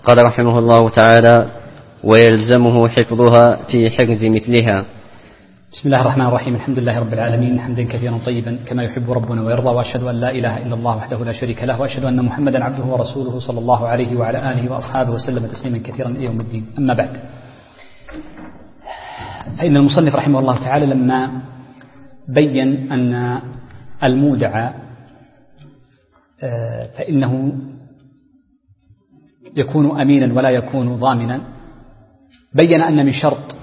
قال رحمه الله تعالى: ويلزمه حفظها في حرز مثلها. بسم الله الرحمن الرحيم. الحمد لله رب العالمين، حمدا كثيرا طيبا كما يحب ربنا ويرضى، وأشهد أن لا إله إلا الله وحده لا شريك له، وأشهد أن محمدا عبده ورسوله صلى الله عليه وعلى آله وأصحابه وسلم تسليما كثيرا إلى يوم الدين. أما بعد، فإن المصنف رحمه الله تعالى لما بين أن المودع فإنه يكون أمينا ولا يكون ضامنا، بين أن من شرط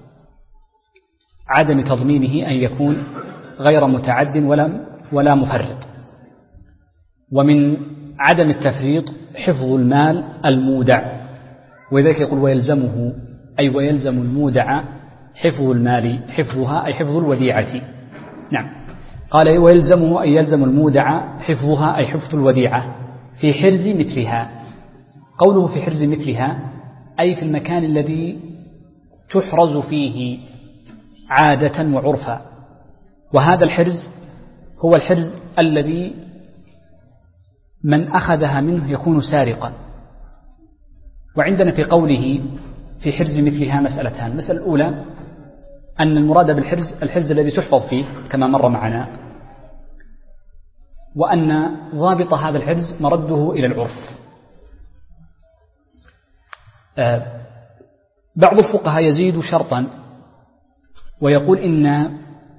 عدم تضمينه أن يكون غير متعد ولا مفرط، ومن عدم التفريط حفظ المال المودع، وذلك يقول ويلزمه أي ويلزم المودع حفظ المال، حفظها أي حفظ الوديعة. نعم، قال ويلزمه أي يلزم المودع حفظها أي حفظ الوديعة في حرز مثلها. قوله في حرز مثلها أي في المكان الذي تحرز فيه عادة وعرفا، وهذا الحرز هو الحرز الذي من أخذها منه يكون سارقا. وعندنا في قوله في حرز مثلها مسألتان: المسألة الأولى أن المراد بالحرز الحرز الذي تحفظ فيه كما مر معنا، وأن ضابط هذا الحرز مرده إلى العرف. بعض الفقهاء يزيد شرطا ويقول إن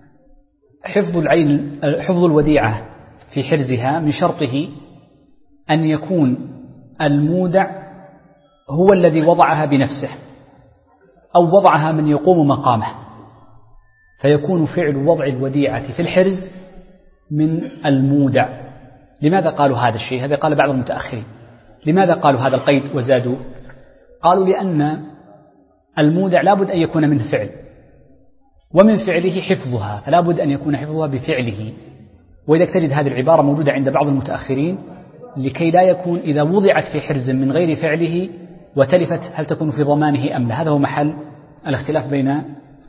حفظ الوديعة في حرزها من شرطه أن يكون المودع هو الذي وضعها بنفسه أو وضعها من يقوم مقامه، فيكون فعل وضع الوديعة في الحرز من المودع. لماذا قالوا هذا الشيء؟ هذا قال بعض المتأخرين. لماذا قالوا هذا القيد وزادوا؟ قالوا لأن المودع لابد أن يكون منه فعل، ومن فعله حفظها، فلا بد أن يكون حفظها بفعله. وإذا تجد هذه العبارة موجودة عند بعض المتأخرين لكي لا يكون إذا وضعت في حرز من غير فعله وتلفت هل تكون في ضمانه أم لا. هذا هو محل الاختلاف بين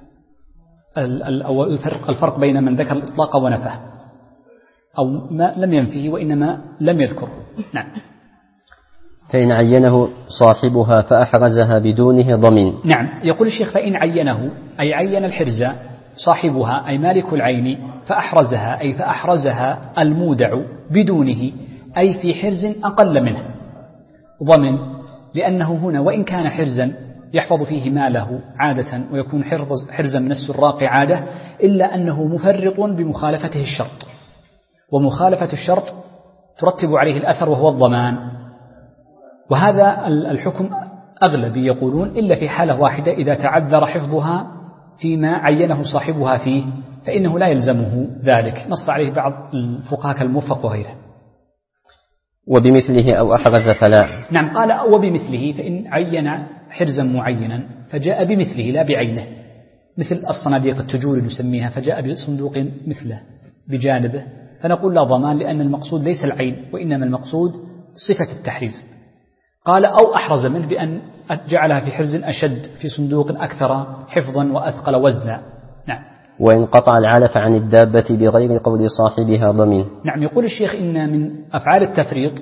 الفرق بين من ذكر الإطلاق ونفاه، أو ما لم ينفيه وإنما لم يذكره. نعم. فإن عينه صاحبها فأحرزها بدونه ضمن. نعم، يقول الشيخ فإن عينه أي عين الحرز صاحبها أي مالك العين، فأحرزها أي فأحرزها المودع بدونه أي في حرز أقل منه ضمن، لأنه هنا وإن كان حرزا يحفظ فيه ماله عادة ويكون حرزا من السراق عادة، إلا أنه مفرط بمخالفته الشرط، ومخالفة الشرط ترتب عليه الأثر وهو الضمان. وهذا الحكم أغلبي يقولون إلا في حالة واحدة: إذا تعذر حفظها فيما عينه صاحبها فيه فإنه لا يلزمه ذلك، نص عليه بعض الفقهاء كالموفق وغيره. وبمثله أو أحرز فلا. نعم، قال وبمثله، فإن عين حرزا معينا فجاء بمثله لا بعينه، مثل الصناديق التجوري نسميها، فجاء بصندوق مثله بجانبه، فنقول لا ضمان، لأن المقصود ليس العين وإنما المقصود صفة التحريز. قال أو أحرز منه بأن جعلها في حرز أشد، في صندوق أكثر حفظا وأثقل وزنا. نعم. وإن قطع العلف عن الدابة بغير قول صاحبها ضمن. نعم، يقول الشيخ إن من أفعال التفريط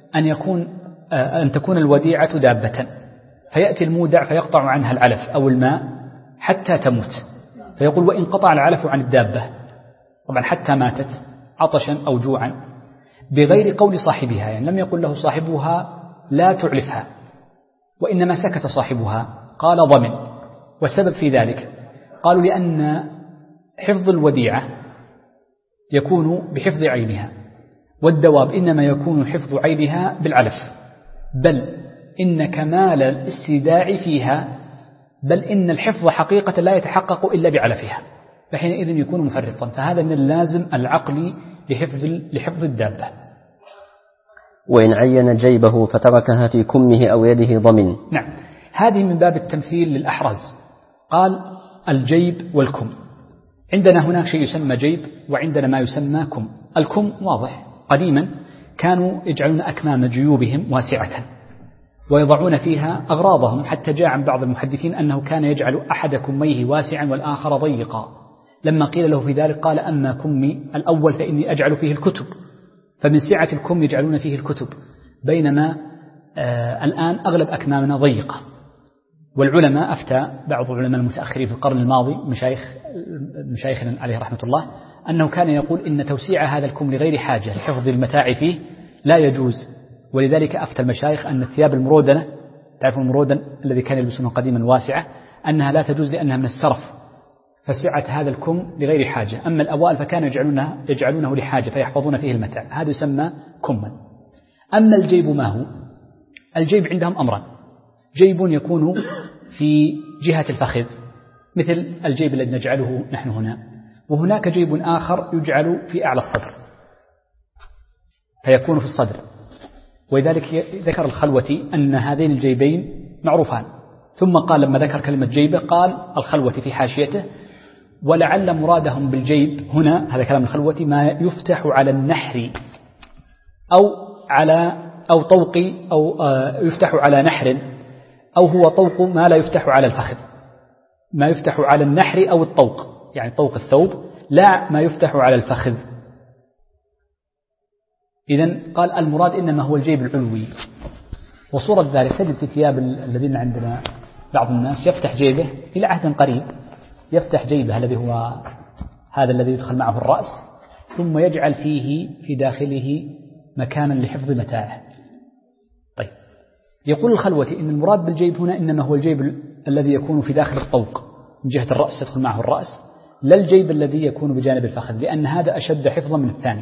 أن تكون الوديعة دابة، فيأتي المودع فيقطع عنها العلف أو الماء حتى تموت، فيقول وإن قطع العلف عن الدابة، طبعا حتى ماتت عطشا أو جوعا، بغير قول صاحبها، يعني لم يقل له صاحبها لا تعلفها، وإنما سكت صاحبها، قال ضمن. والسبب في ذلك قالوا لأن حفظ الوديعة يكون بحفظ عينها، والدواب إنما يكون حفظ عينها بالعلف، بل إن كمال الاستيداع فيها، بل إن الحفظ حقيقة لا يتحقق إلا بعلفها، فحينئذ يكون مفرطا. فهذا من اللازم العقلي لحفظ الدابة. وإن عين جيبه فتركها في كمه أو يده ضمن. نعم، هذه من باب التمثيل للأحرز. قال الجيب والكم، عندنا هناك شيء يسمى جيب وعندنا ما يسمى كم. الكم واضح، قديما كانوا يجعلون أكمام جيوبهم واسعة ويضعون فيها أغراضهم، حتى جاء عن بعض المحدثين أنه كان يجعل أحد كميه واسعا والآخر ضيقا. لما قيل له في ذلك قال أما كمي الأول فإني أجعل فيه الكتب، فمن سعة الكم يجعلون فيه الكتب، بينما الآن أغلب أكمامنا ضيقة، والعلماء أفتى بعض العلماء المتأخرين في القرن الماضي مشايخنا عليه رحمة الله أنه كان يقول إن توسيع هذا الكم لغير حاجة لحفظ المتاع فيه لا يجوز، ولذلك أفتى المشايخ أن الثياب المرودنة، تعرفون المرودن الذي كان يلبسونه قديما واسعة، أنها لا تجوز لأنها من السرف، فسعت هذا الكم لغير حاجة. أما الأوائل فكانوا يجعلونه لحاجة فيحفظون فيه المتاع، هذا يسمى كما. أما الجيب ما هو؟ الجيب عندهم أمران: جيب يكون في جهة الفخذ مثل الجيب الذي نجعله نحن هنا، وهناك جيب آخر يجعل في أعلى الصدر فيكون في الصدر. ولذلك ذكر الخلوتي أن هذين الجيبين معروفان، ثم قال لما ذكر كلمة جيبة قال الخلوتي في حاشيته: ولعل مرادهم بالجيب هنا، هذا كلام الخلوتي، ما يفتح على النحر أو طوق أو يفتح على نحر، أو هو طوق ما لا يفتح على الفخذ، ما يفتح على النحر أو الطوق، يعني طوق الثوب، لا ما يفتح على الفخذ. إذن قال المراد إنما هو الجيب العلوي. وصورة ذلك تجد في ثياب الذين عندنا بعض الناس يفتح جيبه إلى عهد قريب، يفتح جيبه الذي هو هذا الذي يدخل معه الرأس، ثم يجعل فيه في داخله مكانا لحفظ متاعه. طيب، يقول الخلوتي إن المراد بالجيب هنا إنما هو الجيب الذي يكون في داخل الطوق من جهة الرأس يدخل معه الرأس، لا الجيب الذي يكون بجانب الفخذ، لأن هذا أشد حفظا من الثاني.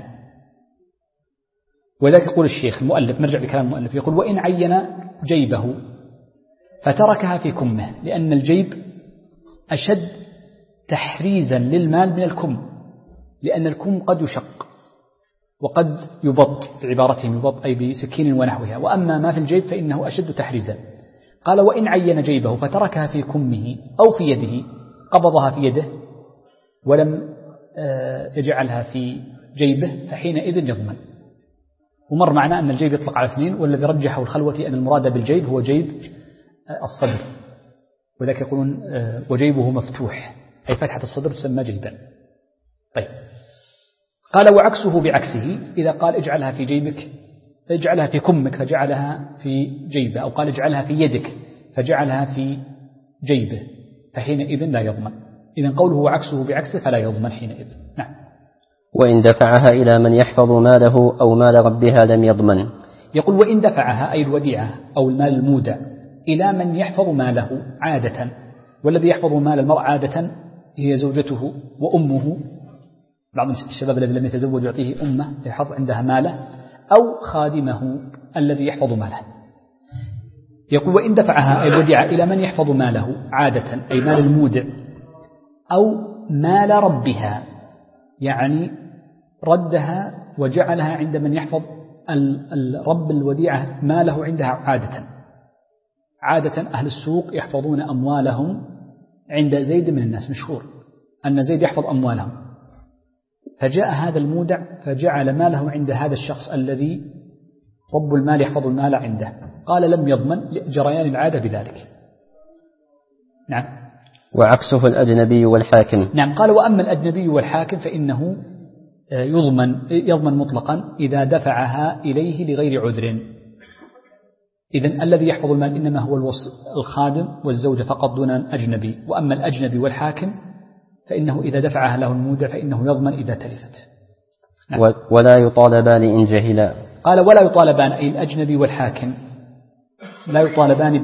وذلك يقول الشيخ المؤلف، نرجع لكلام المؤلف، يقول: وإن عين جيبه فتركها في كمه، لأن الجيب أشد تحريزا للمال من الكم، لأن الكم قد يشق وقد يبط، بعبارتهم يبط أي بسكين ونحوها، وأما ما في الجيب فإنه أشد تحريزا. قال: وإن عين جيبه فتركها في كمه أو في يده، قبضها في يده ولم يجعلها في جيبه، فحينئذ يضمن. ومر معنا أن الجيب يطلق على اثنين، والذي رجحه الخلوتي أن المراد بالجيب هو جيب الصدر، وذلك يقولون وجيبه مفتوح، أي فتحة الصدر تسمى جيبا. طيب، قال: وعكسه بعكسه، إذا قال اجعلها في جيبك، اجعلها في كمك فجعلها في جيبه، أو قال اجعلها في يدك فجعلها في جيبه، فحينئذ لا يضمن. إذن قوله وعكسه بعكسه فلا يضمن حينئذ. نعم. وإن دفعها إلى من يحفظ ماله أو مال ربها لم يضمن. يقول: وإن دفعها أي الوديعة أو المال المودع إلى من يحفظ ماله عادة، والذي يحفظ مال المرء عادة هي زوجته وأمه، بعض الشباب الذي لم يتزوج يعطيه أمه يحفظ عندها ماله، أو خادمه الذي يحفظ ماله. يقول: وإن دفعها أي الوديعة إلى من يحفظ ماله عادة أي مال المودع، أو مال ربها، يعني ردها وجعلها عند من يحفظ الرب الوديعة ماله عندها عادة أهل السوق يحفظون أموالهم عند زيد من الناس، مشهور أن زيد يحفظ أموالهم، فجاء هذا المودع فجعل ماله عند هذا الشخص الذي رب المال يحفظ المال عنده. قال: لم يضمن لجريان العادة بذلك. نعم. وعكسه الأجنبي والحاكم. نعم. قال: وأما الأجنبي والحاكم فإنه يضمن مطلقا إذا دفعها إليه لغير عذر. إذن الذي يحفظ المال إنما هو الخادم والزوجة فقط دون أجنبي، وأما الأجنبي والحاكم فإنه إذا دفعها له المودع فإنه يضمن إذا تلفت. نعم. ولا يطالبان إن جهلا. قال: ولا يطالبان أي الأجنبي والحاكم لا يطالبان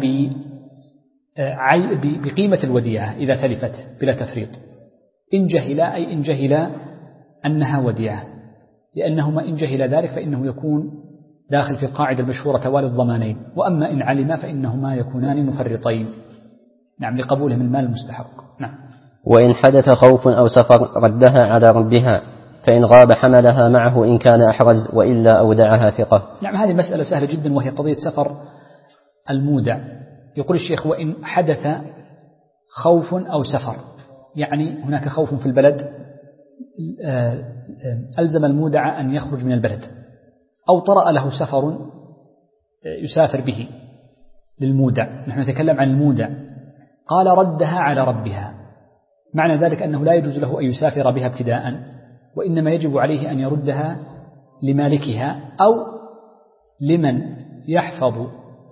بقيمة الوديعة إذا تلفت بلا تفريط. إن جهلا أي إن جهلا أنها وديعة، لأنهما إن جهل ذلك فإنه يكون داخل في القاعدة المشهورة توالي الضمانين، وأما إن علما فإنهما يكونان مفرطين. نعم، لقبولهم المال المستحق. نعم. وإن حدث خوف أو سفر ردها على ربها، فإن غاب حملها معه إن كان أحرز، وإلا أودعها ثقة. نعم، هذه مسألة سهلة جدا، وهي قضية سفر المودع. يقول الشيخ: وإن حدث خوف أو سفر، يعني هناك خوف في البلد ألزم المودع أن يخرج من البلد، أو طرأ له سفر يسافر به للمودع، نحن نتكلم عن المودع. قال: ردها على ربها، معنى ذلك أنه لا يجوز له أن يسافر بها ابتداء، وإنما يجب عليه أن يردها لمالكها أو لمن يحفظ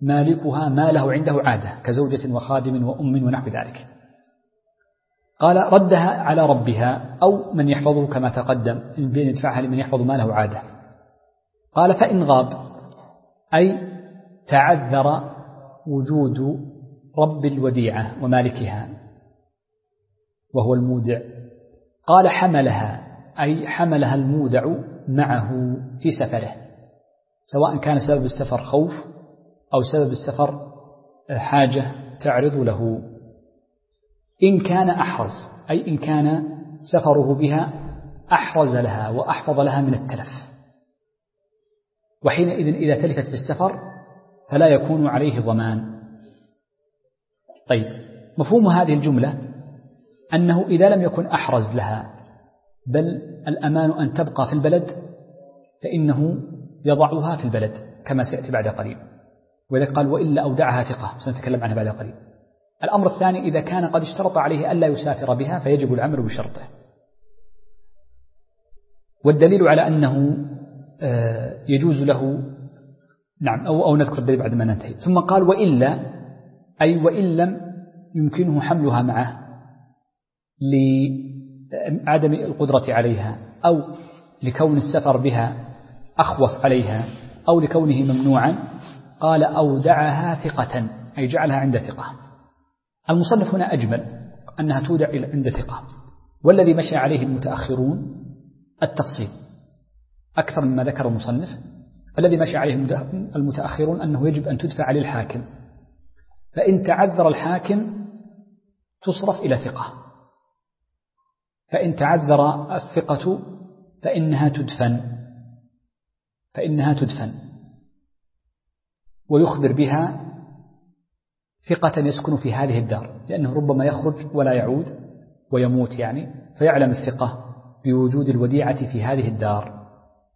مالكها ما له عنده عادة كزوجة وخادم وأم ونحو ذلك. قال ردها على ربها أو من يحفظه كما تقدم بأن يدفعها لمن يحفظ ما له عادة. قال فإن غاب أي تعذر وجود رب الوديعة ومالكها وهو المودع. قال حملها أي حملها المودع معه في سفره، سواء كان سبب السفر خوف أو سبب السفر حاجة تعرض له. إن كان أحرز أي إن كان سفره بها أحرز لها وأحفظ لها من التلف، وحينئذ إذا تلفت في السفر فلا يكون عليه ضمان. طيب، مفهوم هذه الجملة أنه إذا لم يكن أحرز لها بل الأمان أن تبقى في البلد فإنه يضعها في البلد كما سيأتي بعد قليل، وإذا قال وإلا أودعها ثقة سنتكلم عنها بعد قليل. الأمر الثاني إذا كان قد اشترط عليه ألا يسافر بها فيجب العمل بشرطه. والدليل على أنه يجوز له نعم أو نذكر الدليل بعد ما ننتهي. ثم قال وإلا أي وإن لم يمكنه حملها معه لعدم القدرة عليها أو لكون السفر بها أخوف عليها أو لكونه ممنوعا، قال أودعها ثقة أي جعلها عند ثقة. المصنف هنا أجمل أنها تودع عند ثقة، والذي مشى عليه المتأخرون التفصيل أكثر مما ذكر المصنف. الذي مشى عليه المتأخرون أنه يجب أن تدفع للحاكم، فإن تعذر الحاكم تصرف إلى ثقة، فإن تعذر الثقة فإنها تدفن ويخبر بها ثقة يسكن في هذه الدار، لأنه ربما يخرج ولا يعود ويموت فيعلم الثقة بوجود الوديعة في هذه الدار.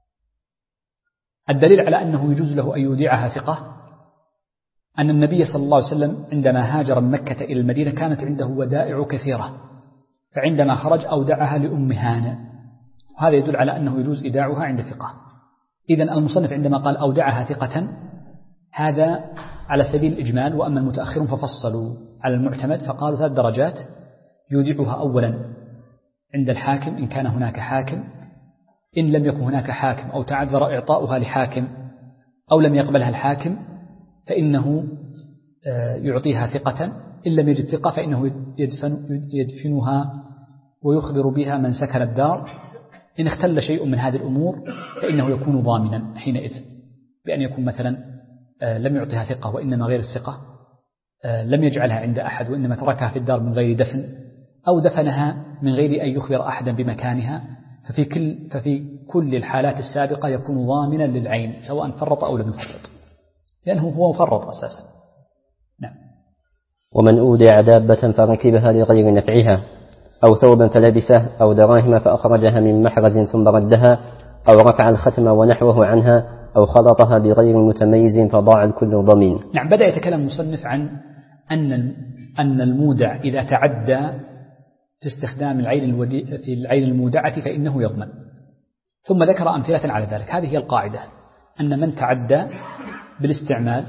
الدليل على أنه يجوز له أن يودعها ثقة أن النبي صلى الله عليه وسلم عندما هاجر من مكة إلى المدينة كانت عنده ودائع كثيرة، فعندما خرج أودعها لأم هانئ، هذا يدل على أنه يجوز إيداعها عند ثقة. إذن المصنف عندما قال أودعها ثقة هذا على سبيل الإجمال، وأما المتأخرون ففصلوا على المعتمد فقالوا 3 درجات: يودعها أولا عند الحاكم إن كان هناك حاكم، إن لم يكن هناك حاكم أو تعذر إعطاؤها لحاكم أو لم يقبلها الحاكم فإنه يعطيها ثقة، إن لم يجد ثقة فإنه يدفنها ويخبر بها من سكن الدار. إن اختل شيء من هذه الأمور فإنه يكون ضامنا حينئذ، بأن يكون مثلا لم يعطيها ثقة وإنما غير الثقة، لم يجعلها عند أحد وإنما تركها في الدار من غير دفن، أو دفنها من غير أن يخبر أحدا بمكانها، ففي كل الحالات السابقة يكون ضامنا للعين سواء فرط أو لم يفرط، لأنه هو مفرط أساسا. نعم. ومن أودع دابة فركبها لغير نفعها أو ثوبا فلبسه أو دراهم فأخرجها من محرز ثم ردها أو رفع الختم ونحوه عنها أو خلطها بغير متميز فضاع الكل ضمين. نعم. بدأ يتكلم المصنف عن أن المودع إذا تعدى في استخدام في العين المودعة فإنه يضمن، ثم ذكر أمثلة على ذلك. هذه هي القاعدة، أن من تعدى بالاستعمال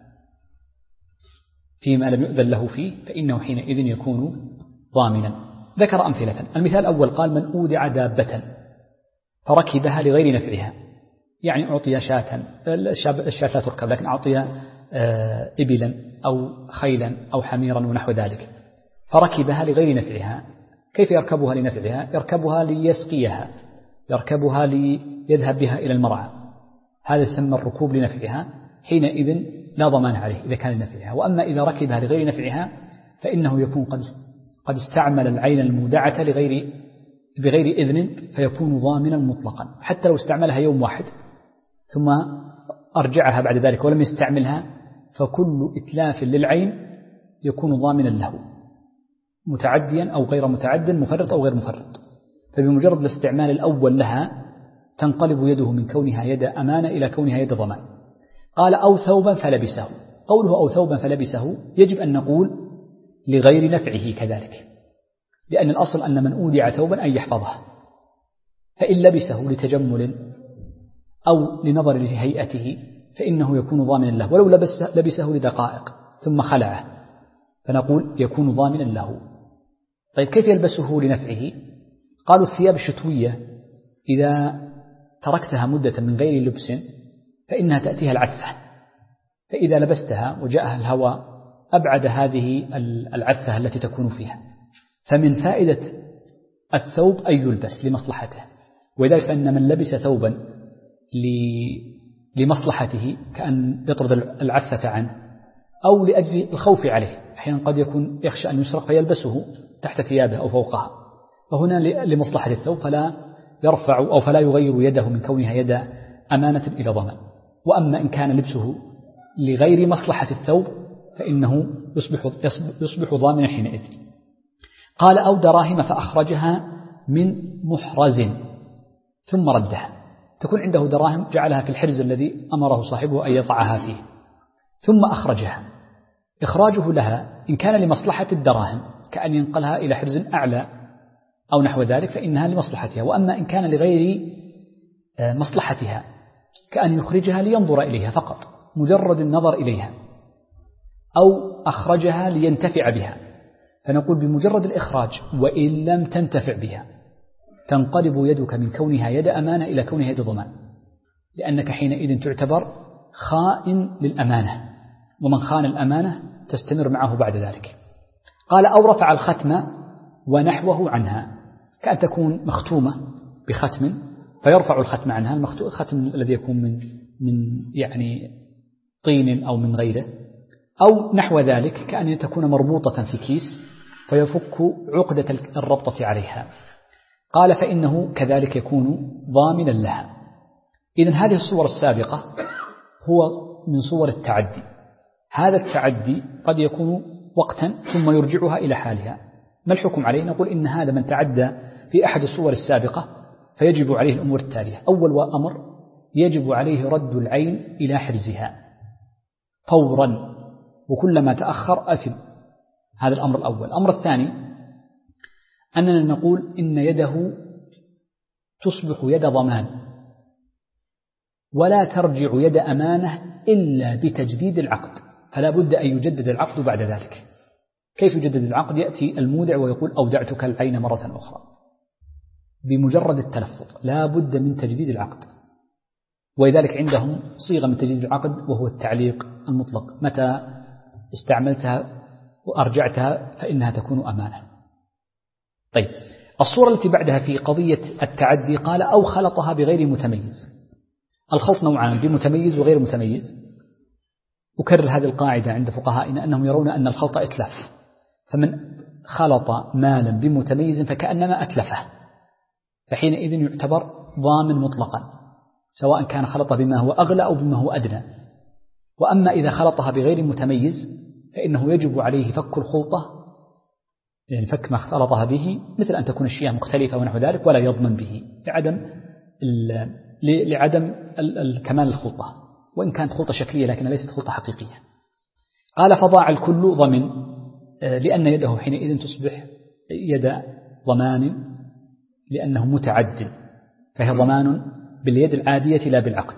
فيما لم يؤذن له فيه فإنه حينئذ يكون ضامنا. ذكر أمثلة. المثال الأول قال: من أودع دابة فركبها لغير نفعها، يعني أعطي شاة، الشاة لا تركب لكن أعطي إبلا أو خيلا أو حميرا ونحو ذلك، فركبها لغير نفعها. كيف يركبها لنفعها؟ يركبها ليسقيها، يركبها ليذهب بها إلى المرعى، هذا يسمى الركوب لنفعها، حينئذ لا ضمان عليه إذا كان لنفعها. وأما إذا ركبها لغير نفعها فإنه يكون قد استعمل العين المودعة بغير إذن فيكون ضامنا مطلقا، حتى لو استعملها يوم واحد ثم أرجعها بعد ذلك ولم يستعملها، فكل إتلاف للعين يكون ضامنا له، متعديا أو غير متعد، مفرط أو غير مفرط. فبمجرد الاستعمال الأول لها تنقلب يده من كونها يد أمانة إلى كونها يد ضمان. قال: أو ثوبا فلبسه. قوله أو ثوبا فلبسه يجب أن نقول لغير نفعه كذلك، لأن الأصل أن من أودع ثوبا أن يحفظه، فإن لبسه لتجمل أو لنظر لهيئته فإنه يكون ضامنا له، ولو لبسه لدقائق ثم خلعه فنقول يكون ضامنا له. طيب كيف يلبسه لنفعه؟ قالوا الثياب الشتوية إذا تركتها مدة من غير لبس فإنها تأتيها العثة، فإذا لبستها وجاءها الهواء أبعد هذه العثة التي تكون فيها. فمن فائدة الثوب أن يلبس لمصلحته، ولذلك فإن من لبس ثوبا لمصلحته كأن يطرد العثة عنه أو لأجل الخوف عليه، أحيانا قد يكون يخشى أن يسرق فيلبسه تحت ثيابه أو فوقها، فهنا لمصلحة الثوب فلا يرفع أو فلا يغير يده من كونها يد أمانة إلى ضمان. وأما إن كان لبسه لغير مصلحة الثوب فإنه يصبح ضامنا حينئذ. قال أو دراهم فأخرجها من محرز ثم ردها، تكون عنده دراهم جعلها في الحرز الذي أمره صاحبه أن يضعها فيه ثم أخرجها. إخراجه لها إن كان لمصلحة الدراهم كأن ينقلها إلى حرز أعلى أو نحو ذلك فإنها لمصلحتها، وأما إن كان لغير مصلحتها كأن يخرجها لينظر إليها فقط مجرد النظر إليها، أو أخرجها لينتفع بها، فنقول بمجرد الإخراج وإن لم تنتفع بها تنقلب يدك من كونها يد أمانة إلى كونها يد ضمان، لأنك حينئذ تعتبر خائن للأمانة، ومن خان الأمانة تستمر معه بعد ذلك. قال أو رفع الختم ونحوه عنها، كأن تكون مختومة بختم فيرفع الختم عنها، الختم الذي يكون من يعني طين أو من غيره، أو نحو ذلك كأن تكون مربوطة في كيس فيفك عقدة الربطة عليها. قال فإنه كذلك يكون ضامنا لها. إذن هذه الصور السابقة هو من صور التعدي. هذا التعدي قد يكون وقتا ثم يرجعها إلى حالها. ما الحكم عليه؟ نقول إن هذا من تعدى في أحد الصور السابقة فيجب عليه الأمور التالية. أول وأمر يجب عليه رد العين إلى حرزها فورا، وكلما تأخر أثم. هذا الأمر الأول. الأمر الثاني أننا نقول إن يده تصبح يد ضمان ولا ترجع يد أمانة إلا بتجديد العقد، فلا بد أن يجدد العقد بعد ذلك. كيف يجدد العقد؟ يأتي المودع ويقول أودعتك العين مرة أخرى بمجرد التلفظ، لا بد من تجديد العقد. ولذلك عندهم صيغة من تجديد العقد وهو التعليق المطلق، متى استعملتها وأرجعتها فإنها تكون أمانة. طيب الصورة التي بعدها في قضية التعدي قال أو خلطها بغير متميز. الخلط نوعان، بمتميز وغير متميز. أكرر هذه القاعدة عند فقهائنا أنهم يرون أن الخلط إتلاف، فمن خلط مالا بمتميز فكأنما أتلفه، فحينئذ يعتبر ضامن مطلقا سواء كان خلط بما هو أغلى أو بما هو أدنى. وأما إذا خلطها بغير متميز فإنه يجب عليه فك الخلطة، يعني فك ما خلطها به، مثل أن تكون الشيء مختلفة ونحو ذلك، ولا يضمن به لعدم كمال الخلطة، وإن كانت خلطة شكلية لكن ليست خلطة حقيقية. قال فضاع الكل ضمن، لأن يده حينئذ تصبح يد ضمان لأنه متعد، فهي ضمان باليد العادية لا بالعقد.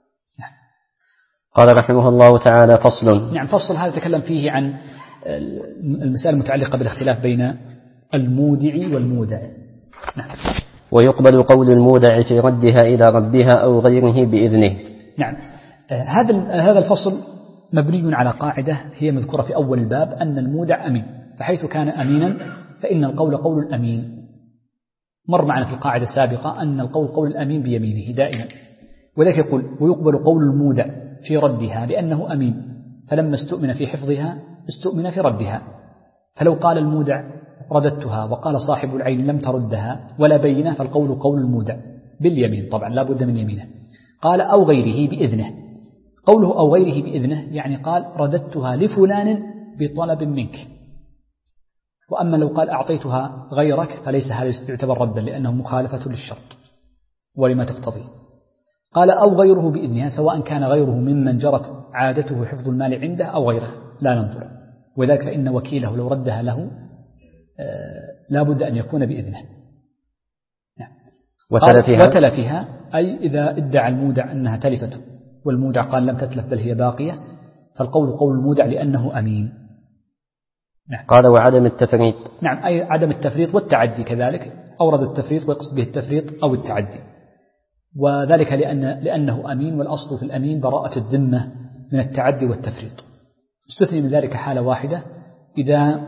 قال رحمه الله تعالى فصل. نعم، فصل هذا تكلم فيه عن المسائل المتعلقة بالاختلاف بين المودع والمودع. نعم. ويقبل قول المودع في ردها إلى ربها أو غيره بإذنه. نعم. هذا الفصل مبني على قاعدة هي مذكورة في أول الباب، أن المودع أمين، فحيث كان أمينا فإن القول قول الأمين. مر معنا في القاعدة السابقة أن القول قول الأمين بيمينه دائما، وذلك يقول ويقبل قول المودع في ردها لأنه أمين، فلما استؤمن في حفظها استؤمن في ردها. فلو قال المودع رددتها وقال صاحب العين لم تردها ولا بينه فالقول قول المودع باليمين، طبعا لا بد من يمينه. قال أو غيره بإذنه. قوله أو غيره بإذنه يعني قال رددتها لفلان بطلب منك، وأما لو قال أعطيتها غيرك فليس هذا يعتبر ردا لأنه مخالفة للشرط ولما تقتضي. قال أو غيره بإذنها، سواء كان غيره ممن جرت عادته حفظ المال عنده أو غيره لا ننظر، وذلك فإن وكيله لو ردها له لا بد أن يكون بإذنه. وتلفها أي إذا ادعى المودع أنها تلفته والمودع قال لم تتلف بل هي باقية، فالقول قول المودع لأنه أمين. نعم. قال وعدم التفريط. نعم، أي عدم التفريط والتعدي كذلك، أورد التفريط ويقصد به التفريط أو التعدي، وذلك لأنه أمين، والأصل في الأمين براءة الذمة من التعدي والتفريط. استثني من ذلك حالة واحدة، إذا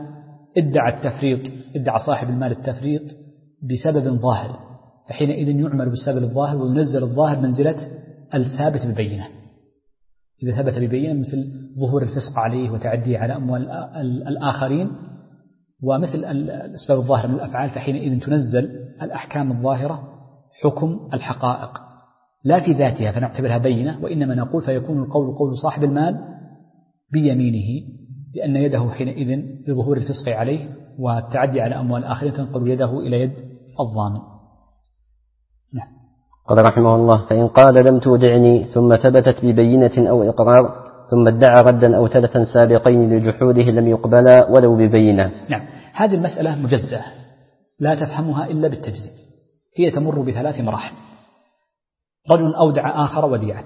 ادعى صاحب المال التفريط بسبب ظاهر، فحينئذ يعمل بالسبب الظاهر وينزل الظاهر منزلة الثابت ببينة. إذا ثبت ببينة مثل ظهور الفسق عليه وتعديه على أموال الآخرين ومثل الأسباب الظاهرة من الأفعال، فحينئذ تنزل الأحكام الظاهرة حكم الحقائق لا في ذاتها فنعتبرها بينة، وإنما نقول فيكون القول قول صاحب المال بيمينه، لأن يده حينئذ لظهور الفسق عليه والتعدي على أموال الآخرين تنقل يده إلى يد الضامن. نعم. قال رحمه الله فإن قال لم تودعني ثم ثبتت ببينة أو إقرار ثم ادعى ردا أو تلفا سابقين لجحوده لم يقبلا ولو ببينة. نعم، هذه المسألة مجزأة لا تفهمها إلا بالتجزئة، هي تمر بثلاث مراحل. رجل أودع آخر وديعة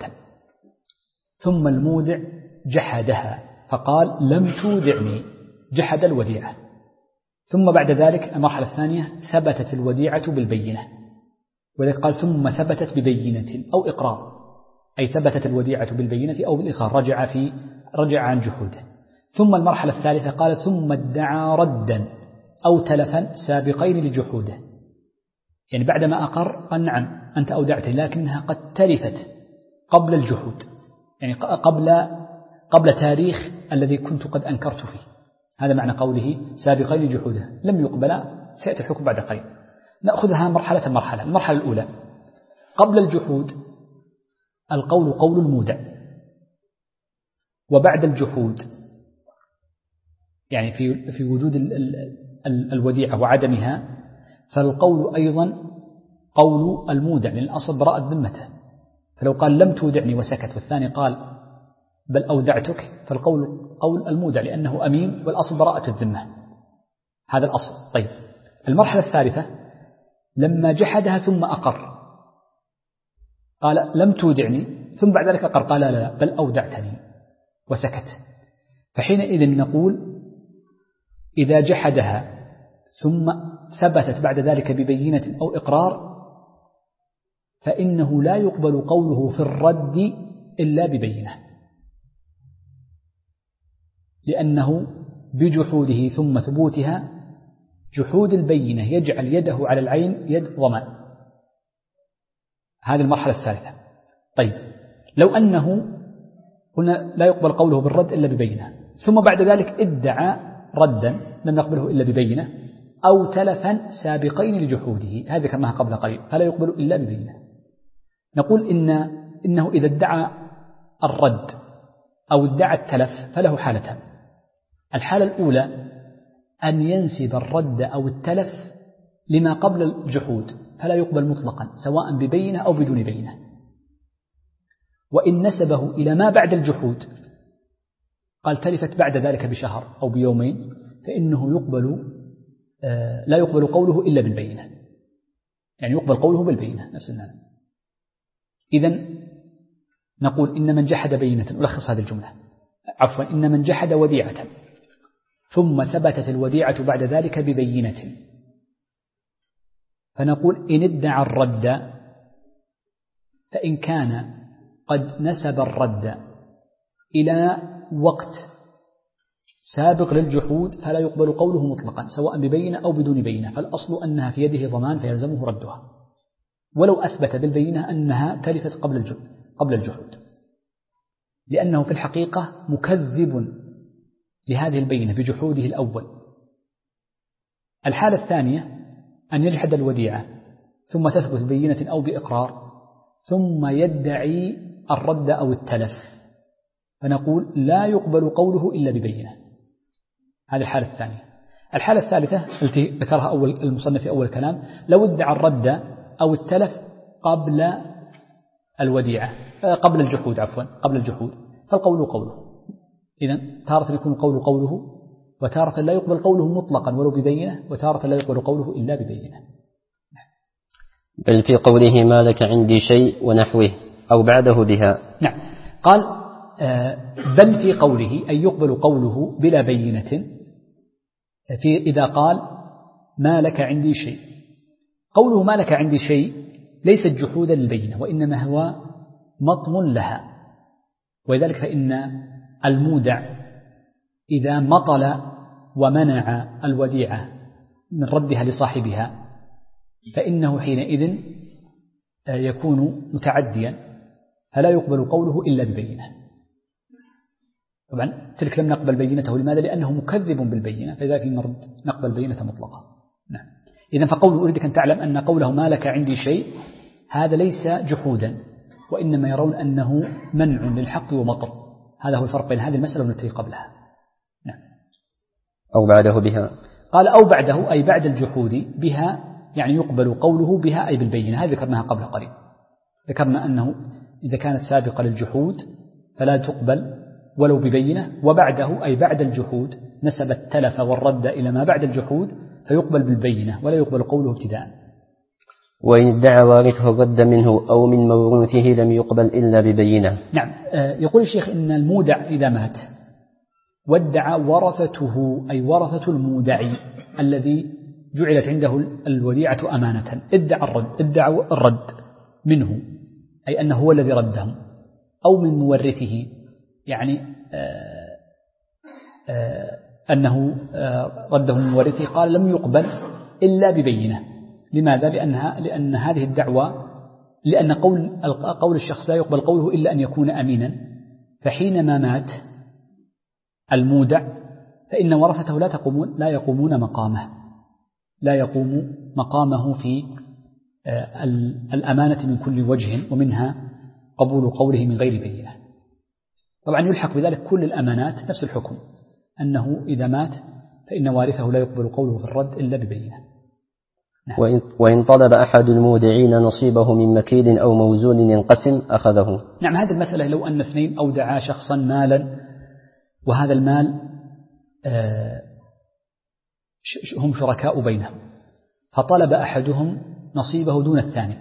ثم المودع جحدها فقال لم تودعني، جحد الوديعة، ثم بعد ذلك المرحلة الثانية ثبتت الوديعة بالبينة، وذلك قال ثم ثبتت ببينة أو إقرار، أي ثبتت الوديعة بالبينة أو بالإقرار، رجع عن جحوده. ثم المرحلة الثالثة قال ثم ادعى ردا أو تلفا سابقين لجحوده، يعني بعدما أقر قال نعم أنت أودعتني لكنها قد تلفت قبل الجحود، يعني قبل تاريخ الذي كنت قد أنكرت فيه. هذا معنى قوله سابقين لجحوده لم يقبل، سيأتي الحكم بعد قليل. نأخذها مرحلة. المرحلة الأولى قبل الجحود القول قول المودع، وبعد الجحود يعني في وجود الوديعة وعدمها فالقول أيضا قول المودع، لأن الأصل براءة ذمته، فلو قال لم تودعني وسكت والثاني قال بل أودعتك فالقول قول المودع لأنه أمين والأصل براءة الذمة، هذا الأصل. طيب، المرحلة الثالثة لما جحدها ثم أقر قال لم تودعني ثم بعد ذلك أقر قال لا بل أودعتني وسكت، فحينئذ نقول إذا جحدها ثم ثبتت بعد ذلك ببينة أو إقرار فإنه لا يقبل قوله في الرد إلا ببينة، لأنه بجحوده ثم ثبوتها جحود البينة يجعل يده على العين يد ضمان. هذه المرحلة الثالثة. طيب، لو أنه قلنا لا يقبل قوله بالرد إلا ببينة، ثم بعد ذلك ادعى ردا لم يقبله إلا ببينة أو تلفا سابقين لجحوده، هذا كما قبل قليل، فلا يقبل إلا ببينة. نقول إنه إذا ادعى الرد أو ادعى التلف فله حالتان. الحالة الأولى أن ينسب الرد أو التلف لما قبل الجحود فلا يقبل مطلقا سواء ببينة أو بدون بينة، وإن نسبه إلى ما بعد الجحود قال تلفت بعد ذلك بشهر أو بيومين فإنه لا يقبل قوله إلا بالبينة، يعني يقبل قوله بالبينة نفس المعنى. إذن نقول إن من جحد بينة، ألخص هذه الجملة عفوا، إن من جحد وديعة ثم ثبتت الوديعة بعد ذلك ببينة، فنقول إن ادعى الرد فإن كان قد نسب الرد إلى وقت سابق للجحود فلا يقبل قوله مطلقا سواء ببينة أو بدون بينة، فالأصل أنها في يده ضمان فيلزمه ردها، ولو أثبت بالبينة أنها تلفت قبل الجحود، لأنه في الحقيقة مكذب لهذه البينة بجحوده الأول. الحالة الثانية أن يجحد الوديعة ثم تثبت بينة أو بإقرار ثم يدعي الرد أو التلف، فنقول لا يقبل قوله إلا ببينة. هذه الحالة الثانية. الحالة الثالثة التي ذكرها المصنف في أول الكلام، لو ادعى الرد أو التلف قبل الجحود فالقول قوله. إذن تارة يكون القول قوله، وتارة لا يقبل قوله مطلقا ولو ببينة، وتارة لا يقبل قوله إلا ببينة. بل في قوله ما لك عندي شيء ونحوه أو بعده بها. نعم، قال بل في قوله أن يقبل قوله بلا بينة في إذا قال ما لك عندي شيء. قوله ما لك عندي شيء ليس جحودا للبينة، وإنما هو مطم لها. ولذلك فإن المودع إذا مطل ومنع الوديعة من ردها لصاحبها فإنه حينئذ يكون متعديا، فلا يقبل قوله إلا ببينة. طبعا تلك لم نقبل بينته، لماذا؟ لأنه مكذب بالبينة، فلذلك المرد نقبل بينة مطلقة. نعم. إذن فقوله أريدك أن تعلم أن قوله ما لك عندي شيء هذا ليس جحودا، وإنما يرون أنه منع للحق ومطر. هذا هو الفرق بين هذه المسألة والتي قبلها. نعم. أو بعده بها. قال أو بعده أي بعد الجحود بها، يعني يقبل قوله بها أي بالبينة. هذه ذكرناها قبل قليل، ذكرنا أنه إذا كانت سابقة للجحود فلا تقبل ولو ببينة، وبعده أي بعد الجحود نسب التلف والرد إلى ما بعد الجحود فيقبل بالبينة ولا يقبل قوله ابتداء. وإن ادعى وارثه الرد منه أو من موروثه لم يقبل إلا ببينة. نعم. يقول الشيخ إن المودع إذا مات وادعى ورثته أي ورثة المودع الذي جعلت عنده الوديعة أمانة، ادعى الرد منه أي أنه هو الذي ردهم، أو من مورثه يعني أنه رده من مورثه، قال لم يقبل إلا ببينة. لماذا؟ لأن هذه الدعوة، لأن قول الشخص لا يقبل قوله إلا أن يكون أمينا، فحينما مات المودع فإن ورثته لا يقومون مقامه، لا يقوم مقامه في الأمانة من كل وجه، ومنها قبول قوله من غير بينة. طبعا يلحق بذلك كل الأمانات نفس الحكم، أنه إذا مات فإن وارثه لا يقبل قوله في الرد إلا ببينة. نعم. وإن طلب أحد المودعين نصيبه من مكيل أو موزون ينقسم أخذه. نعم. هذه المسألة لو أن اثنين أودعا شخصا مالا، وهذا المال هم شركاء بينهم، فطلب أحدهم نصيبه دون الثاني،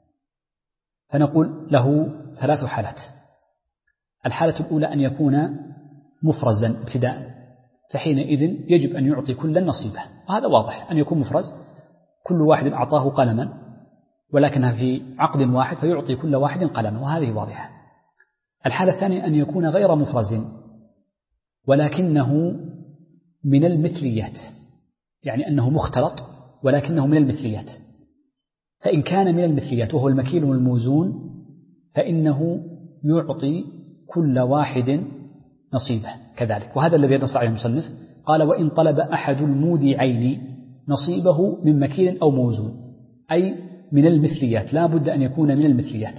فنقول له 3 حالات. الحالة الأولى أن يكون مفرزا ابتداء، فحينئذ يجب أن يعطي كل نصيبه، وهذا واضح أن يكون مفرز، كل واحد أعطاه قلما ولكنها في عقد واحد فيعطي كل واحد قلما، وهذه واضحة. الحالة الثانية أن يكون غير مفرز ولكنه من المثليات، يعني أنه مختلط ولكنه من المثليات، فإن كان من المثليات وهو المكيل والموزون فإنه يعطي كل واحد نصيبه كذلك. وهذا الذي نص عليه المصنف، قال وإن طلب أحد المودعين نصيبه من مكيل أو موزون، أي من المثليات، لا بد أن يكون من المثليات.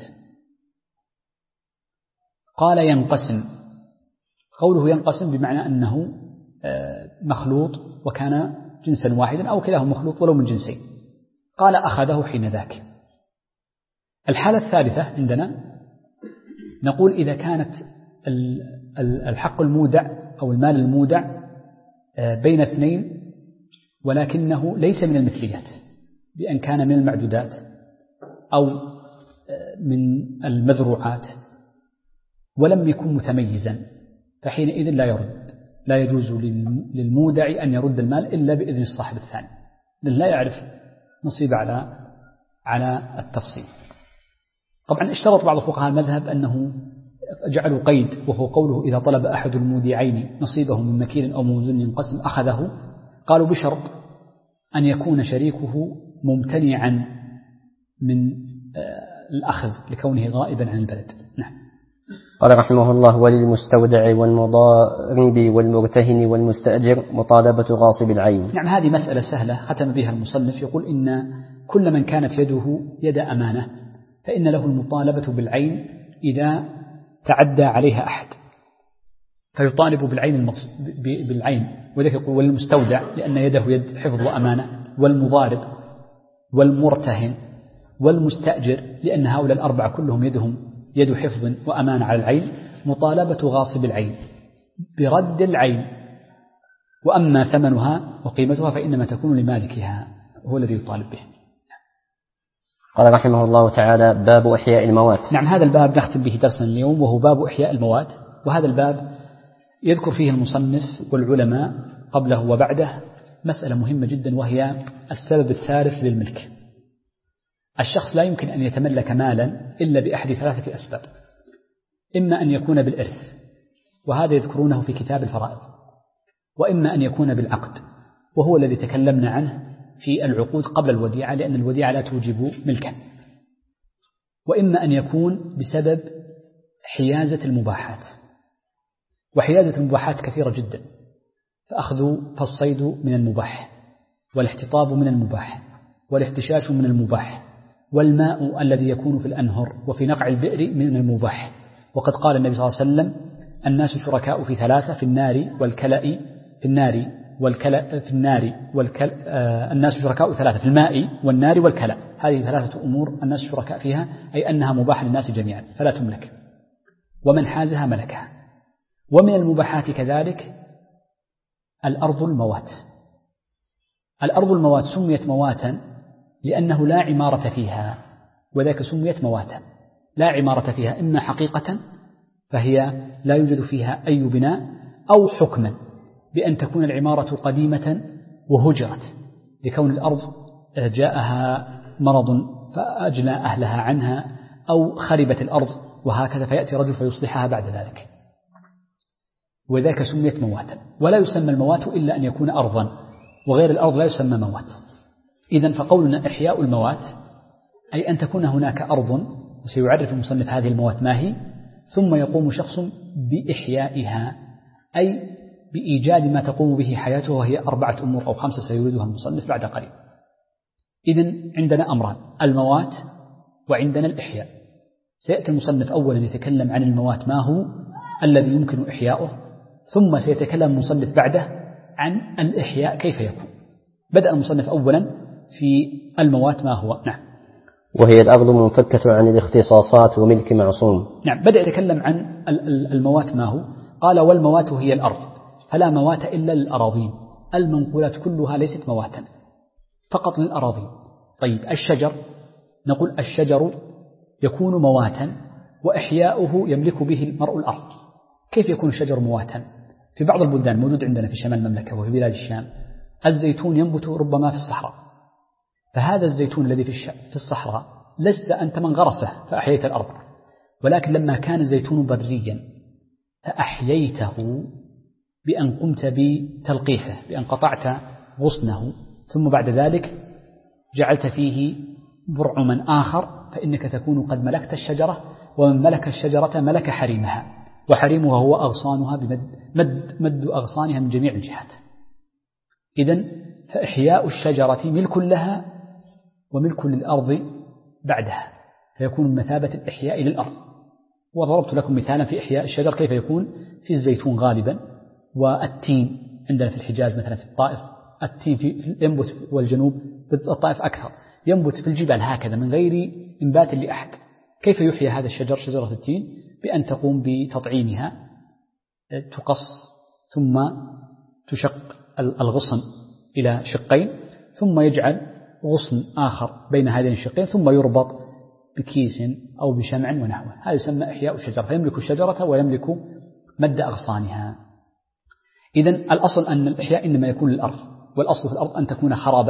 قال ينقسم. قوله ينقسم بمعنى أنه مخلوط وكان جنسا واحدا، أو كلاهما مخلوط ولو من جنسين. قال أخذه حين ذاك. الحالة الثالثة عندنا نقول إذا كانت الحق المودع أو المال المودع بين اثنين ولكنه ليس من المثليات، بأن كان من المعدودات أو من المذروعات ولم يكن متميزا، فحينئذ لا يرد، لا يجوز للمودع أن يرد المال إلا بإذن الصاحب الثاني، لأن لا يعرف نصيب على التفصيل. طبعا اشترط بعض فقهاء المذهب أنه جعلوا قيد، وهو قوله إذا طلب أحد المودعين نصيبه من مكيل أو موزون ينقسم أخذه، قالوا بشرط أن يكون شريكه ممتنعا من الأخذ لكونه غائبا عن البلد. نعم. قال رحمه الله وللمستودع والمضارب والمرتهن والمستأجر مطالبة غاصب العين. نعم. هذه مسألة سهلة ختم بها المصنف، يقول إن كل من كانت يده يد أمانة فإن له المطالبة بالعين إذا تعدى عليها أحد، فيطالب بالعين وذلك يقول والمستودع لأن يده يد حفظ وأمانة، والمضارب والمرتهن والمستأجر لأن هؤلاء الأربعة كلهم يدهم يد حفظ وأمانة على العين، مطالبة غاصب العين برد العين، وأما ثمنها وقيمتها فإنما تكون لمالكها هو الذي يطالب به. قال رحمه الله تعالى: باب إحياء الموات. نعم، هذا الباب نختم به درسنا اليوم، وهو باب إحياء الموات. وهذا الباب يذكر فيه المصنف والعلماء قبله وبعده مسألة مهمة جدا، وهي السبب الثالث للملك. الشخص لا يمكن أن يتملك مالا إلا بأحد ثلاثة أسباب: إما أن يكون بالإرث، وهذا يذكرونه في كتاب الفرائض، وإما أن يكون بالعقد، وهو الذي تكلمنا عنه في العقود قبل الوديعة، لأن الوديعة لا توجب ملكا، وإما أن يكون بسبب حيازة المباحات. وحيازة المباحات كثيرة جدا، فالصيد من المباح، والاحتطاب من المباح، والاحتشاش من المباح، والماء الذي يكون في الأنهر وفي نقع البئر من المباح. وقد قال النبي صلى الله عليه وسلم: الناس شركاء في ثلاثة: في النار والكلأ الناس شركاء ثلاثة: في الماء والنار والكلأ. هذه ثلاثة أمور الناس شركاء فيها، أي أنها مباح للناس جميعا فلا تملك، ومن حازها ملكها. ومن المباحات كذلك الأرض الموات. الأرض الموات سميت مواتا لأنه لا عمارة فيها، وذاك سميت مواتا. لا عمارة فيها إما حقيقة فهي لا يوجد فيها أي بناء، أو حكما بأن تكون العمارة قديمة وهجرت لكون الأرض جاءها مرض فأجلى أهلها عنها، أو خربت الأرض وهكذا، فيأتي رجل فيصلحها بعد ذلك، وذاك سميت مواتا. ولا يسمى الموات إلا أن يكون أرضا، وغير الأرض لا يسمى موات. إذن فقولنا إحياء الموات أي أن تكون هناك أرض، وسيعرف المصنف هذه الموات ما هي، ثم يقوم شخص بإحيائها، أي بإيجاد ما تقوم به حياته، وهي 4 أمور أو 5 سيريدها المصنف بعد قليل. إذن عندنا أمران: الموات وعندنا الإحياء. سيأتي المصنف أولا يتكلم عن الموات ما هو الذي يمكن إحياؤه، ثم سيتكلم المصنف بعده عن الإحياء كيف يكون. بدأ المصنف أولا في الموات ما هو. نعم. وهي الأرض منفكة عن الاختصاصات وملك معصوم. نعم، بدأ يتكلم عن الموات ما هو. قال: والموات هي الأرض، فلا موات إلا للأراضين. المنقولات كلها ليست مواتا، فقط للأراضين. طيب، الشجر، نقول الشجر يكون مواتا، وإحياؤه يملك به المرء الأرض. كيف يكون الشجر مواتا؟ في بعض البلدان موجود عندنا في شمال المملكة وفي بلاد الشام، الزيتون ينبت ربما في الصحراء، فهذا الزيتون الذي في الصحراء لست أنت من غرسه فأحييت الأرض، ولكن لما كان الزيتون بريا فأحييته بأن قمت بتلقيحه، بأن قطعت غصنه، ثم بعد ذلك جعلت فيه برعما آخر، فإنك تكون قد ملكت الشجرة، ومن ملك الشجرة ملك حريمها، وحريمها هو أغصانها مد أغصانها من جميع الجهات. إذن فإحياء الشجرة ملك لها وملك للأرض بعدها، فيكون مثابة الإحياء للأرض. وضربت لكم مثالا في إحياء الشجر كيف يكون في الزيتون غالبا، والتين عندنا في الحجاز مثلا في الطائف، التين ينبت والجنوب، الطائف أكثر ينبت في الجبال هكذا من غير إنبات لأحد. كيف يحيى هذا الشجر شجرة التين؟ بأن تقوم بتطعيمها، تقص ثم تشق الغصن إلى شقين، ثم يجعل غصن آخر بين هذين الشقين، ثم يربط بكيس أو بشمع ونحوه. هذا يسمى إحياء الشجرة، فيملك الشجرة ويملك مد أغصانها. إذن الأصل أن الإحياء إنما يكون للأرض، والأصل في الأرض أن تكون خرابا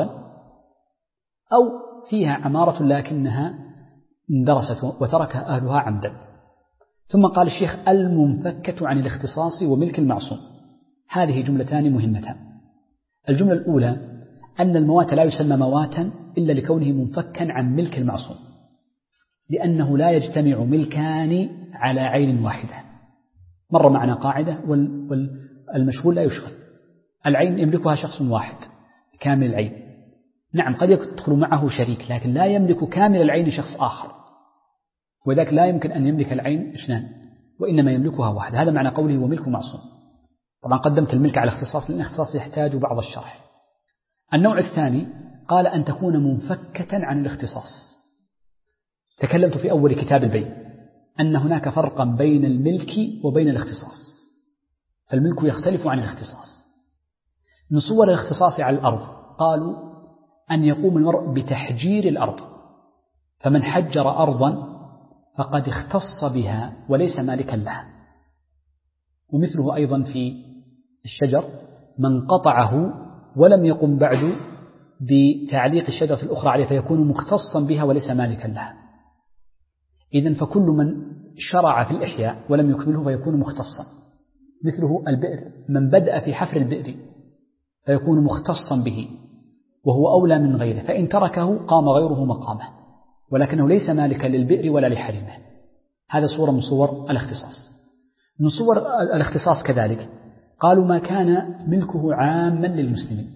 أو فيها عمارة لكنها اندرست وتركها أهلها عمدا. ثم قال الشيخ: المنفكة عن الاختصاص وملك المعصوم. هذه جملتان مهمتان. الجملة الأولى أن الموات لا يسمى مواتا إلا لكونه منفكا عن ملك المعصوم، لأنه لا يجتمع ملكان على عين واحدة. مر معنا قاعدة: والمشغول لا يشغل. العين يملكها شخص واحد كامل العين، نعم قد يدخل معه شريك، لكن لا يملك كامل العين شخص آخر، وذاك لا يمكن أن يملك العين اثنان، وإنما يملكها واحد. هذا معنى قوله وملك معصوم. طبعا قدمت الملك على الاختصاص لأن الاختصاص يحتاج بعض الشرح. النوع الثاني قال أن تكون منفكة عن الاختصاص. تكلمت في أول كتاب البيع أن هناك فرقا بين الملك وبين الاختصاص، فالملك يختلف عن الاختصاص. من صور الاختصاص على الأرض قالوا أن يقوم المرء بتحجير الأرض، فمن حجر أرضا فقد اختص بها وليس مالكا لها. ومثله أيضا في الشجر، من قطعه ولم يقم بعد بتعليق الشجرة الأخرى عليه فيكون مختصا بها وليس مالكا لها. إذن فكل من شرع في الإحياء ولم يكمله فيكون مختصا. مثله البئر، من بدأ في حفر البئر فيكون مختصا به وهو أولى من غيره، فإن تركه قام غيره مقامه، ولكنه ليس مالكا للبئر ولا لحريمه. هذا صورة من صور الاختصاص. من صور الاختصاص كذلك قالوا ما كان ملكه عاما للمسلمين،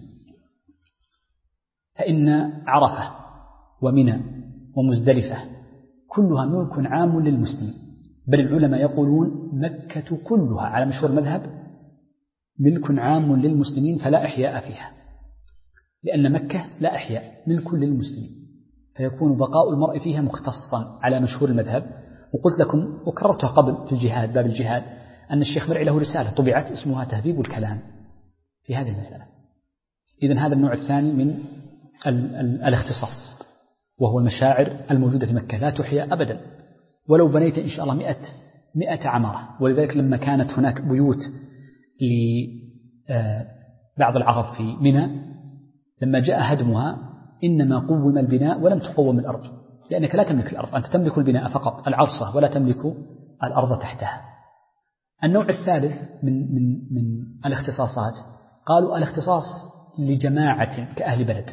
فإن عرفة ومنى ومزدلفة كلها ملك عام للمسلمين، بل العلماء يقولون مكة كلها على مشهور المذهب ملك عام للمسلمين فلا إحياء فيها، لأن مكة لا إحياء، ملك للمسلمين، فيكون بقاء المرء فيها مختصا على مشهور المذهب. وقلت لكم وكررتها قبل في الجهاد، باب الجهاد، أن الشيخ مرعي له رسالة طبعت اسمها تهذيب الكلام في هذه المسألة. إذن هذا النوع الثاني من الاختصاص، وهو المشاعر الموجودة في مكة لا تحيا أبدا ولو بنيت إن شاء الله 100 عمارة. ولذلك لما كانت هناك بيوت لبعض العرب في منى لما جاء هدمها إنما قوم البناء ولم تقوم الأرض، لأنك لا تملك الأرض، أنت تملك البناء فقط العرصة ولا تملك الأرض تحتها. النوع الثالث من الاختصاصات قالوا الاختصاص لجماعة كأهل بلد،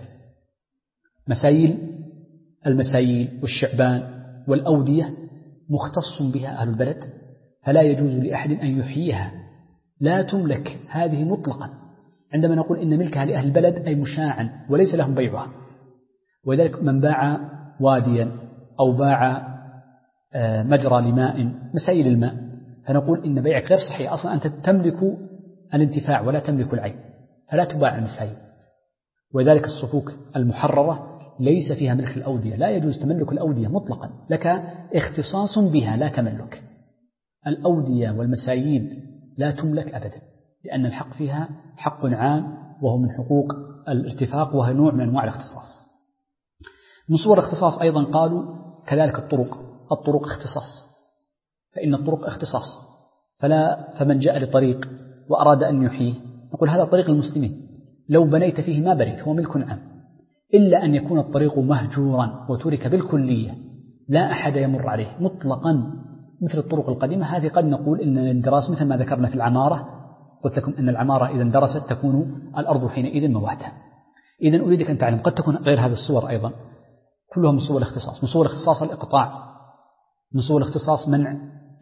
المسايل والشعبان والأودية مختص بها أهل البلد، فلا يجوز لأحد أن يحييها، لا تملك هذه مطلقا. عندما نقول إن ملكها لأهل البلد أي مشاعا وليس لهم بيعها. وذلك من باع واديا أو باع مجرى لماء مسيل الماء فنقول إن بيعك غير صحيح، أصلا أنت تملك الانتفاع ولا تملك العين، فلا تباع المسايل. وذلك الصكوك المحررة ليس فيها ملك الأودية، لا يجوز تملك الأودية مطلقا، لك اختصاص بها لا تملك. الأودية والمسايل لا تملك أبدا، لأن الحق فيها حق عام وهو من حقوق الارتفاق، وهو نوع من أنواع الاختصاص. من صور الاختصاص أيضا قالوا كذلك الطرق اختصاص، فإن الطرق اختصاص، فمن جاء لطريق وأراد أن يحييه نقول هذا طريق المسلمين، لو بنيت فيه ما بريت، هو ملك عام، إلا أن يكون الطريق مهجورا وترك بالكلية لا أحد يمر عليه مطلقا، مثل الطرق القديمة هذه قد نقول إن الدراسة مثل ما ذكرنا في العمارة، قلت لكم أن العمارة إذا اندرست تكون الأرض حينئذ مواتها. إذن أريدك أن تعلم قد تكون غير هذه الصور أيضا كلها من صور الاختصاص. من صور الاختصاص الإقطاع، من صور الاختصاص منع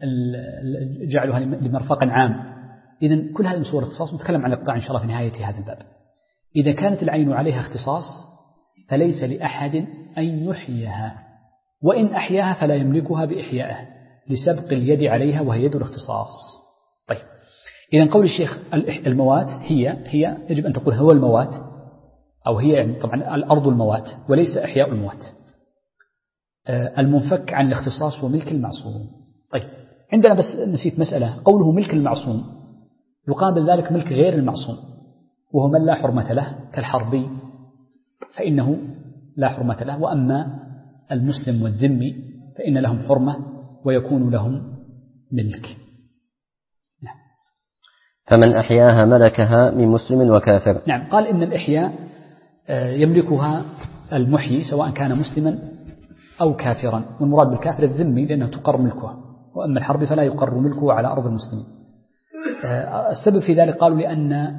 جعلها لمرفق عام. إذن كل هذه من صور الاختصاص، نتكلم عن الإقطاع إن شاء الله في نهاية هذا الباب. إذا كانت العين عليها اختصاص فليس لأحد أن يحييها، وإن أحياها فلا يملكها بإحيائه لسبق اليد عليها وهي يد الاختصاص. طيب، إذن قول الشيخ الموات هي يجب أن تقول هو الموات، أو هي يعني طبعا الأرض الموات وليس إحياء الموات. المنفك عن الاختصاص وملك المعصوم. طيب، عندنا بس نسيت مسألة، قوله ملك المعصوم يقابل ذلك ملك غير المعصوم، وهو من لا حرمة له كالحربي فإنه لا حرمة له، وأما المسلم والذمي فإن لهم حرمة ويكون لهم ملك. نعم. فمن أحياها ملكها من مسلم وكافر. نعم، قال إن الإحياء يملكها المحيي سواء كان مسلما أو كافرا، والمراد بالكافر الذمي لأنه تقر ملكه، وأما الحرب فلا يقر ملكه على أرض المسلمين. السبب في ذلك قالوا لأن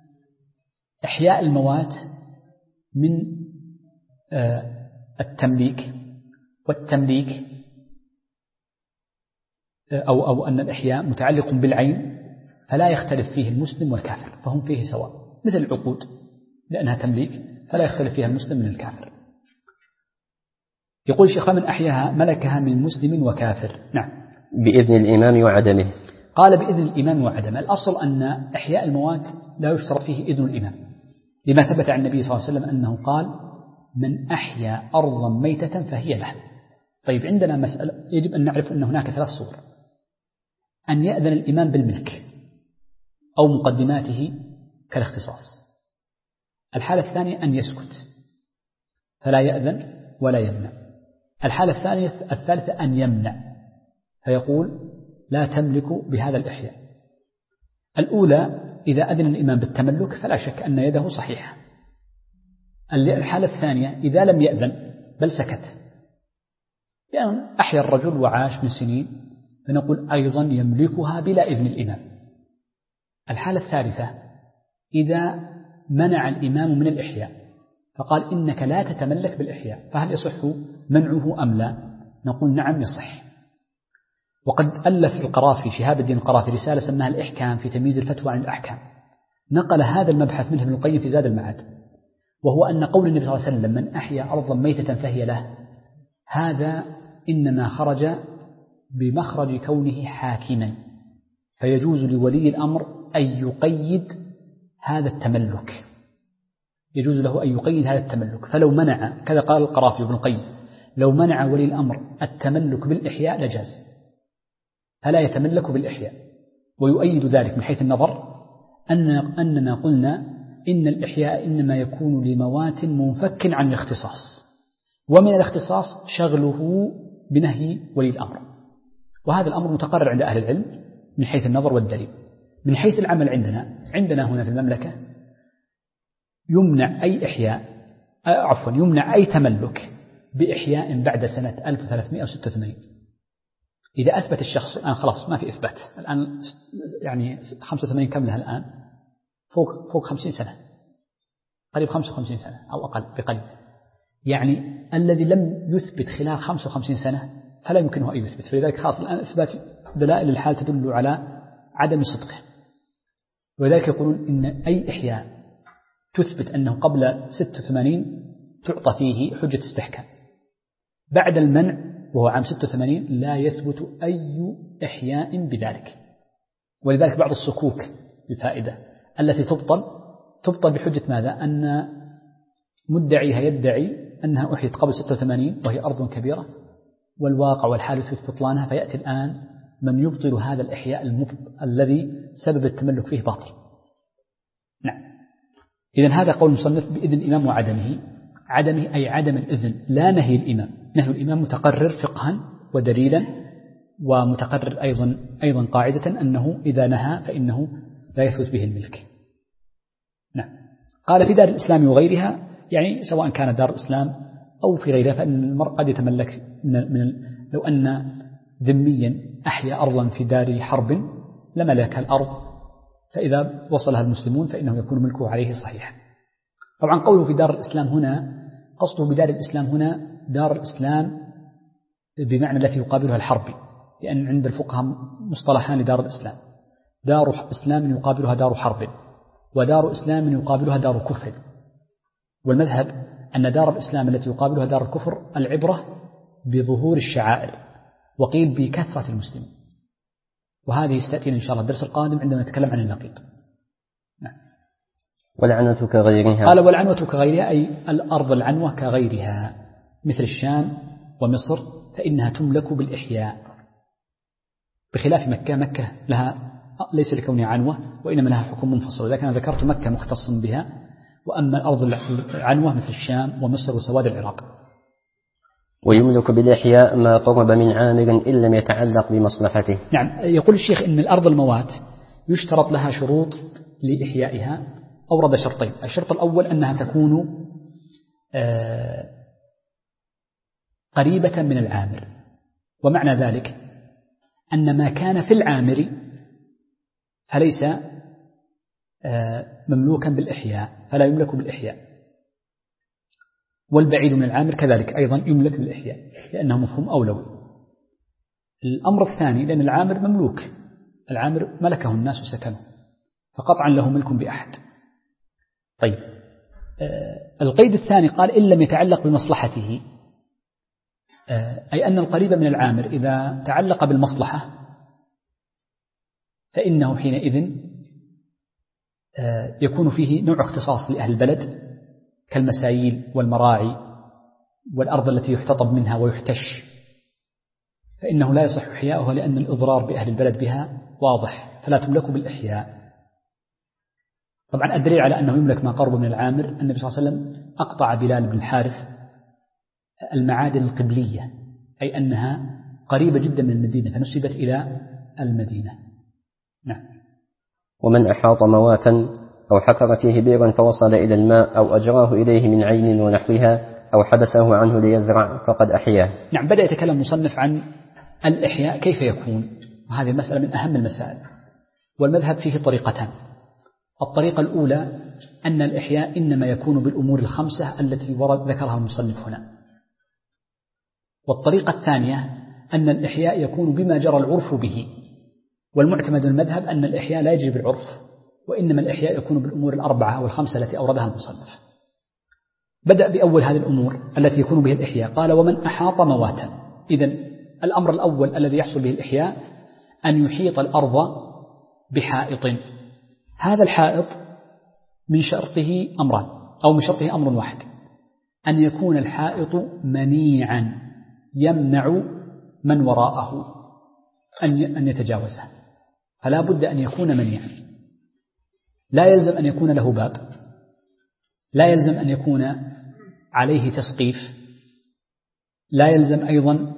إحياء الموات من التمليك، والتمليك أو أن الإحياء متعلق بالعين فلا يختلف فيه المسلم والكافر، فهم فيه سواء، مثل العقود لأنها تمليك فلا يختلف فيها المسلم من الكافر. يقول الشيخ من أحياها ملكها من مسلم وكافر. نعم. بإذن الإمام وعدمه. قال بإذن الإمام وعدمه. الأصل أن إحياء الموات لا يشترط فيه إذن الإمام، لما ثبت عن النبي صلى الله عليه وسلم أنه قال من أحيا أرضا ميتة فهي له. طيب، عندنا مسألة يجب أن نعرف أن هناك 3 صور: أن يأذن الإمام بالملك أو مقدماته كالاختصاص. الحالة الثانية أن يسكت فلا يأذن ولا يمنع. الحالة الثالثة أن يمنع، فيقول لا تملك بهذا الإحياء. الأولى إذا أذن الإمام بالتملك فلا شك أن يده صحيحة. الحالة الثانية إذا لم يأذن بل سكت، يعني أحيا الرجل وعاش من سنين، فنقول أيضا يملكها بلا إذن الإمام. الحالة الثالثة إذا منع الإمام من الإحياء فقال إنك لا تتملك بالإحياء، فهل يصح منعه أم لا؟ نقول نعم يصح. وقد ألف القرافي شهاب الدين القرافي رسالة سماها الإحكام في تمييز الفتوى عن الأحكام، نقل هذا المبحث منه ابن القيم في زاد المعاد، وهو أن قول النبي صلى الله عليه وسلم من أحيا أرضا ميتة فهي له، هذا إنما خرج بمخرج كونه حاكما، فيجوز لولي الأمر أن يقيد هذا التملك، يجوز له أن يقيد هذا التملك. فلو منع، كذا قال القرافي وابن القيم، لو منع ولي الأمر التملك بالإحياء لجاز، فلا يتملك بالإحياء. ويؤيد ذلك من حيث النظر أننا قلنا إن الإحياء إنما يكون لموات منفك عن الاختصاص، ومن الاختصاص شغله بنهي ولي الأمر، وهذا الأمر متقرر عند أهل العلم من حيث النظر والدليل. من حيث العمل عندنا هنا في المملكة يمنع أي إحياء، يمنع أي تملك بإحياء بعد سنة 1386. إذا أثبت الشخص الآن خلاص ما في إثبات، الآن يعني 85 كم لها الآن؟ فوق 50 سنة، قريب 55 سنة أو أقل بقليل، يعني الذي لم يثبت خلال 55 سنة فلا يمكنه أن يثبت. فلذلك خاص الآن إثبات دلائل الحال تدل على عدم صدقه، ولذلك يقولون إن أي إحياء تثبت أنه قبل 86 تعطى فيه حجة استحكام، بعد المنع وهو عام 86 لا يثبت أي إحياء بذلك. ولذلك بعض الصكوك الفائدة التي تبطل بحجة ماذا؟ أن مدعيها يدعي أنها أحيت قبل 86 وهي أرض كبيرة، والواقع والحال يثبت بطلانها، فيأتي الآن من يبطل هذا الإحياء الذي سبب التملك فيه باطل. نعم. إذن هذا قول المصنف بإذن الإمام وعدمه. عدمه أي عدم الإذن، لا نهي الإمام. نهي الإمام متقرر فقها ودليلا، ومتقرر أيضا قاعدة أنه إذا نهى فإنه لا يثبت به الملك. نعم. قال في دار الإسلام وغيرها، يعني سواء كان دار الإسلام أو في غيرها، فإن المرء قد يتملك لو أن ذميا أحيا أرضا في دار حرب لملك الأرض، فإذا وصلها المسلمون فإنه يكون ملكه عليه صحيح. طبعا قوله في دار الإسلام هنا قصده بدار الإسلام هنا دار الإسلام بمعنى التي يقابلها الحرب، لأن عند الفقهاء مصطلحان لدار الإسلام: دار إسلام يقابلها دار حرب، ودار إسلام يقابلها دار كفر. والمذهب أن دار الإسلام التي يقابلها دار الكفر العبرة بظهور الشعائر، وقيل بكثرة المسلمين، وهذه ستأتينا إن شاء الله الدرس القادم عندما نتكلم عن اللقيط. نعم. والعنوة كغيرها. قال والعنوة كغيرها أي الأرض العنوة كغيرها مثل الشام ومصر، فإنها تملك بالإحياء، بخلاف مكة. مكة لها ليس لكونها عنوة، وإنما لها حكم منفصل، لكن أنا ذكرت مكة مختص بها، وأما الأرض العنوة مثل الشام ومصر وسواد العراق. ويملك بالإحياء ما قرب من عامر إن لم يتعلق بمصلحته. نعم. يقول الشيخ إن الأرض الموات يشترط لها شروط لإحيائها، أورد شرطين. الشرط الأول أنها تكون قريبة من العامر، ومعنى ذلك أن ما كان في العامر فليس مملوكا بالإحياء، فلا يملك بالإحياء، والبعيد من العامر كذلك أيضا يملك بالإحياء لأنه مفهوم أولوي. الأمر الثاني لأن العامر مملوك، العامر ملكه الناس وسكنه، فقطعا له ملك بأحد. طيب، القيد الثاني قال إن لم يتعلق بمصلحته، أي أن القريب من العامر إذا تعلق بالمصلحة فإنه حينئذ يكون فيه نوع اختصاص لأهل البلد كالمسايل والمراعي والأرض التي يحتطب منها ويحتش، فإنه لا يصح إحياؤها لأن الإضرار بأهل البلد بها واضح، فلا تملك بالإحياء. طبعا الدليل على أنه يملك ما قرب من العامر النبي صلى الله عليه وسلم أقطع بلال بن الحارث المعادن القبلية، أي أنها قريبة جدا من المدينة فنسبت إلى المدينة. نعم. ومن أحاط مواتا أو حفر فيه بئرا فوصل إلى الماء أو أجراه إليه من عين ونحوها أو حبسه عنه ليزرع فقد أحياه. نعم. بدأ يتكلم المصنف عن الإحياء كيف يكون، وهذه المسألة من أهم المسائل، والمذهب فيه طريقتان. الطريقة الأولى أن الإحياء إنما يكون بالأمور الخمسة التي ذكرها المصنف هنا، والطريقة الثانية أن الإحياء يكون بما جرى العرف به، والمعتمد المذهب أن الإحياء لا يجري بالعرف، وإنما الإحياء يكون بالأمور الأربعة أو الخمسة التي أوردها المصنف. بدأ بأول هذه الأمور التي يكون به الإحياء، قال ومن أحاط مواتا. إذن الأمر الأول الذي يحصل به الإحياء أن يحيط الأرض بحائط. هذا الحائط من شرطه أمران، أو من شرطه أمر واحد، أن يكون الحائط منيعا يمنع من وراءه أن يتجاوزه، فلا بد أن يكون منيعا. لا يلزم أن يكون له باب، لا يلزم أن يكون عليه تسقيف، لا يلزم أيضا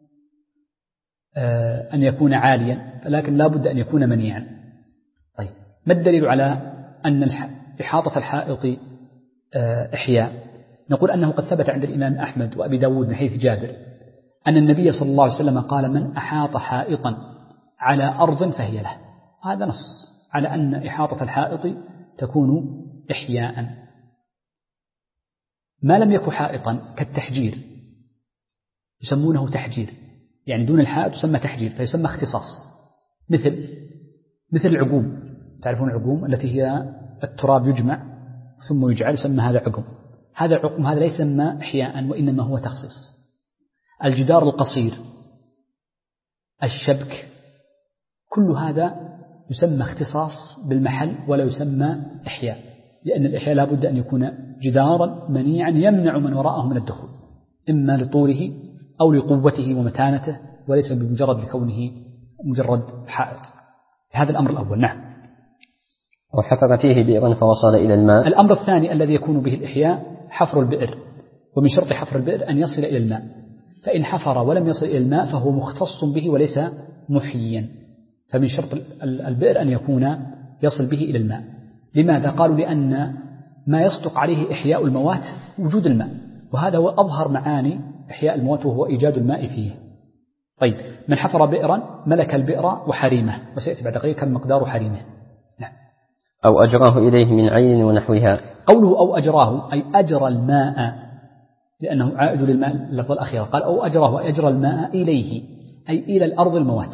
أن يكون عاليا، لكن لا بد أن يكون منيعا. طيب، ما الدليل على أن إحاطة الحائط إحياء؟ نقول أنه قد ثبت عند الإمام أحمد وأبي داود من حيث جابر أن النبي صلى الله عليه وسلم قال من أحاط حائطا على أرض فهي له. هذا نص على أن إحاطة الحائط تكون إحياء. ما لم يكن حائطا كالتحجير يسمونه تحجير، يعني دون الحائط يسمى تحجير فيسمى اختصاص، مثل العقوم. تعرفون العقوم التي هي التراب يجمع ثم يجعل، يسمى هذا عقم. هذا عقم، هذا ليس يسمى إحياء وإنما هو تخصيص. الجدار القصير، الشبك، كل هذا يسمى اختصاص بالمحل ولا يسمى إحياء، لأن الإحياء لا بد أن يكون جدارا منيعا يمنع من وراءه من الدخول، إما لطوله أو لقوته ومتانته، وليس بمجرد لكونه مجرد حائط. هذا الأمر الأول. نعم. وحفر فيه بئرا فوصل إلى الماء. الأمر الثاني الذي يكون به الإحياء حفر البئر، ومن شرط حفر البئر أن يصل إلى الماء، فإن حفر ولم يصل إلى الماء فهو مختص به وليس محييا. فمن شرط البئر أن يكون يصل به إلى الماء. لماذا؟ قالوا لأن ما يصدق عليه إحياء الموات وجود الماء، وهذا هو أظهر معاني إحياء الموات وهو إيجاد الماء فيه. طيب، من حفر بئرا ملك البئر وحريمه، وسيأتي بعد قليل كم مقدار حريمه. نعم. أو أجراه إليه من عين ونحوها. قوله أو أجراه أي أجرى الماء، لأنه عائد للماء اللفظ الأخير. قال أو أجراه أجرى الماء إليه أي إلى الأرض الموات.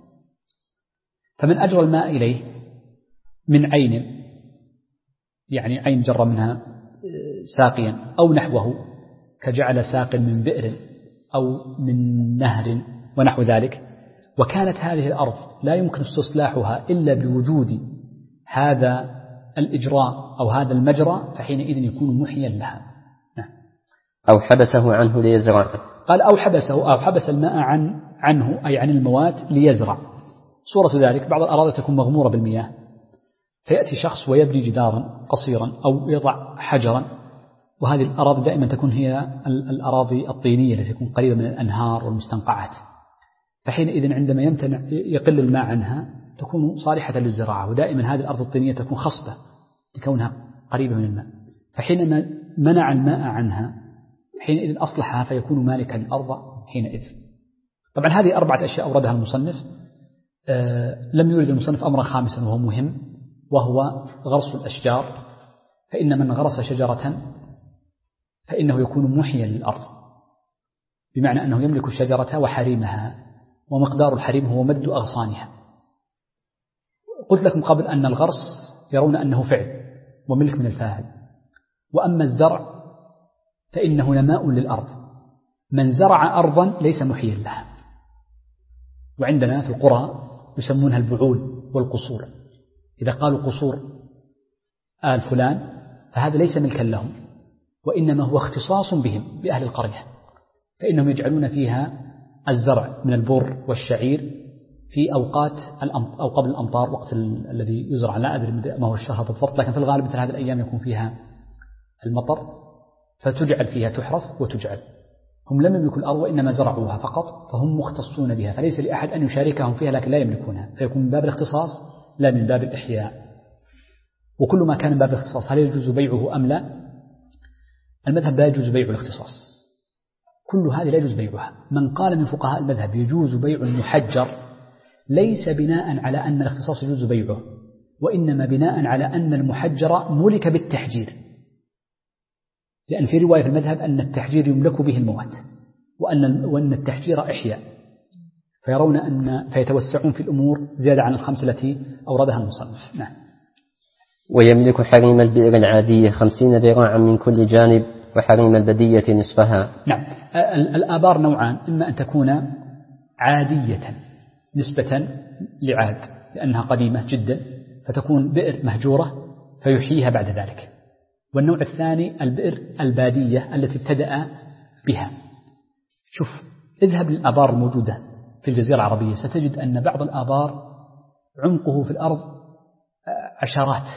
فمن أجرى الماء إليه من عين، يعني عين جر منها ساقيا، أو نحوه كجعل ساق من بئر أو من نهر ونحو ذلك، وكانت هذه الأرض لا يمكن استصلاحها إلا بوجود هذا الإجراء أو هذا المجرى، فحينئذ يكون محيا لها. نعم. أو حبسه عنه ليزرع. قال أو حبسه، أو حبس الماء عنه أي عن الموات ليزرع. صورة ذلك بعض الأراضي تكون مغمورة بالمياه، فيأتي شخص ويبني جدارا قصيرا أو يضع حجرا، وهذه الأراضي دائما تكون هي الأراضي الطينية التي تكون قريبة من الأنهار والمستنقعات، فحينئذ عندما يمتنع يقل الماء عنها تكون صالحة للزراعة، ودائما هذه الأرض الطينية تكون خصبة لكونها قريبة من الماء، فحينما منع الماء عنها حينئذ أصلحها فيكون مالكا الأرض حينئذ. طبعا هذه 4 أشياء أوردها المصنف. لم يورد المصنف أمرا خامسا وهو مهم، وهو غرس الأشجار، فإن من غرس شجرة فإنه يكون محيا للأرض، بمعنى أنه يملك الشجرة وحريمها، ومقدار الحريم هو مد أغصانها. قلت لكم قبل أن الغرس يرون أنه فعل وملك من الفاعل، وأما الزرع فإنه نماء للأرض. من زرع أرضا ليس محيا لها. وعندنا في القرى يسمونها البعول والقصور، إذا قالوا قصور آل فلان فهذا ليس ملكا لهم، وإنما هو اختصاص بهم بأهل القرية، فإنهم يجعلون فيها الزرع من البر والشعير في أوقات أو قبل الأمطار، وقت الذي يزرع لا أدري ما هو الشهر بالضبط، لكن في الغالب مثل هذه الأيام يكون فيها المطر، فتجعل فيها تحرث وتجعل. هم لم يملكوا الأرض وإنما زرعوها فقط، فهم مختصون بها، فليس لأحد أن يشاركهم فيها لكن لا يملكونها، فيكون من باب الاختصاص لا من باب الإحياء. وكل ما كان من باب الاختصاص هل يجوز بيعه أم لا؟ المذهب لا يجوز بيع الاختصاص، كل هذه لا يجوز بيعها. من قال من فقهاء المذهب يجوز بيع المحجر ليس بناء على أن الاختصاص يجوز بيعه، وإنما بناء على أن المحجر ملك بالتحجير، لأن في رواية في المذهب أن التحجير يملك به الموت وأن التحجير إحياء، فيرون فيتوسعون في الأمور زيادة عن الخمس التي أوردها المصنف. نعم. ويملك حريم البئر العادية 50 ذراعا من كل جانب، وحريم البدية نصفها. نعم. الآبار نوعان، إما أن تكون عادية نسبة لعاد لأنها قديمة جدا فتكون بئر مهجورة فيحييها بعد ذلك، والنوع الثاني البئر البادية التي ابتدأ بها. شوف، اذهب للآبار الموجودة في الجزيرة العربية ستجد أن بعض الآبار عمقه في الأرض عشرات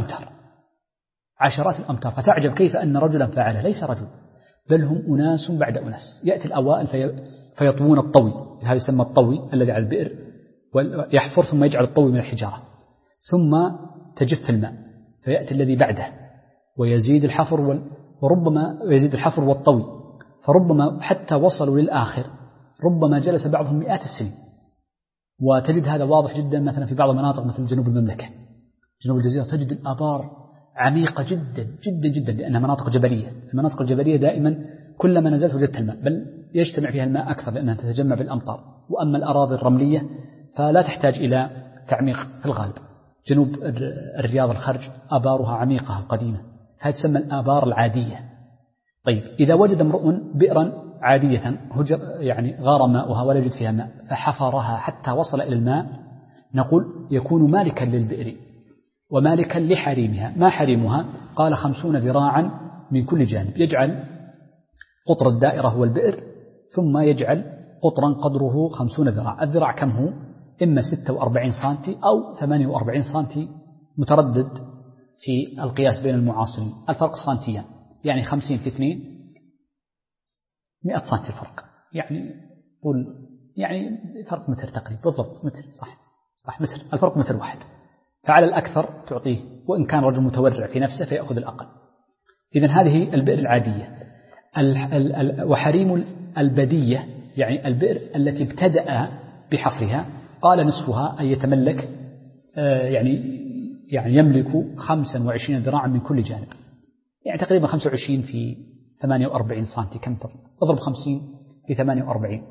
الأمتار، فتعجب كيف أن رجلا فعله، ليس رجل بل هم أناس بعد أناس. يأتي الأوائل فيطوون الطوي، هذا يسمى الطوي الذي على البئر، ويحفر ثم يجعل الطوي من الحجارة، ثم تجف الماء، فيأتي الذي بعده ويزيد الحفر وربما يزيد الحفر والطوي، فربما حتى وصلوا للآخر ربما جلس بعضهم مئات السنين. وتجد هذا واضح جدا مثلا في بعض المناطق مثل جنوب المملكة، جنوب الجزيرة، تجد الآبار عميقة جدا جدا جدا لأنها مناطق جبلية. المناطق الجبلية دائما كلما نزلت وجدت الماء، بل يجتمع فيها الماء أكثر لأنها تتجمع بالأمطار. وأما الأراضي الرملية فلا تحتاج إلى تعميق في الغالب. جنوب الرياض الخرج آبارها عميقة قديمة، هذه تسمى الآبار العادية. طيب، إذا وجد امرؤ بئرا عادية يعني غار ماؤها ولا يوجد فيها ماء فحفرها حتى وصل إلى الماء، نقول يكون مالكا للبئر ومالكا لحريمها. ما حريمها؟ قال 50 ذراعا من كل جانب، يجعل قطر الدائرة هو البئر ثم يجعل قطرا قدره 50 ذراع. الذراع كم هو؟ إما 46 سنتي أو 48 سنتي، متردد في القياس بين المعاصرين. الفرق سنتيا، يعني 50 في 2 100 سنتي الفرق، يعني فرق متر تقريبا، بالضبط متر، صح متر، الفرق متر واحد. فعلى الأكثر تعطيه، وإن كان رجل متورع في نفسه فيأخذ الأقل. إذن هذه البئر العادية. وحريم البدية يعني البئر التي ابتدأ بحفرها، قال نصفها أي يتملك يعني يملك 25 ذراعا من كل جانب، يعني تقريبا 25 في 48 سنتي، كم تضرب 50 في 48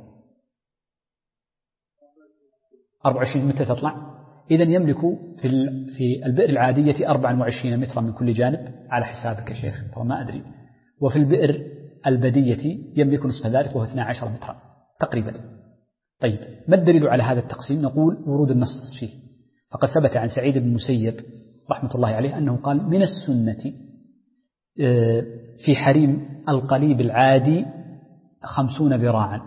24 متى تطلع؟ إذن يملك في البئر العادية 24 مترا من كل جانب على حسابك يا شيخ، فما أدري. وفي البئر البدية يملك نصف ذلك وهو 12 مترا تقريبا. طيب، ما الدليل على هذا التقسيم؟ نقول ورود النص فيه، فقد ثبت عن سعيد بن المسيب رحمة الله عليه أنه قال من السنة في حريم القليب العادي 50 ذراعا،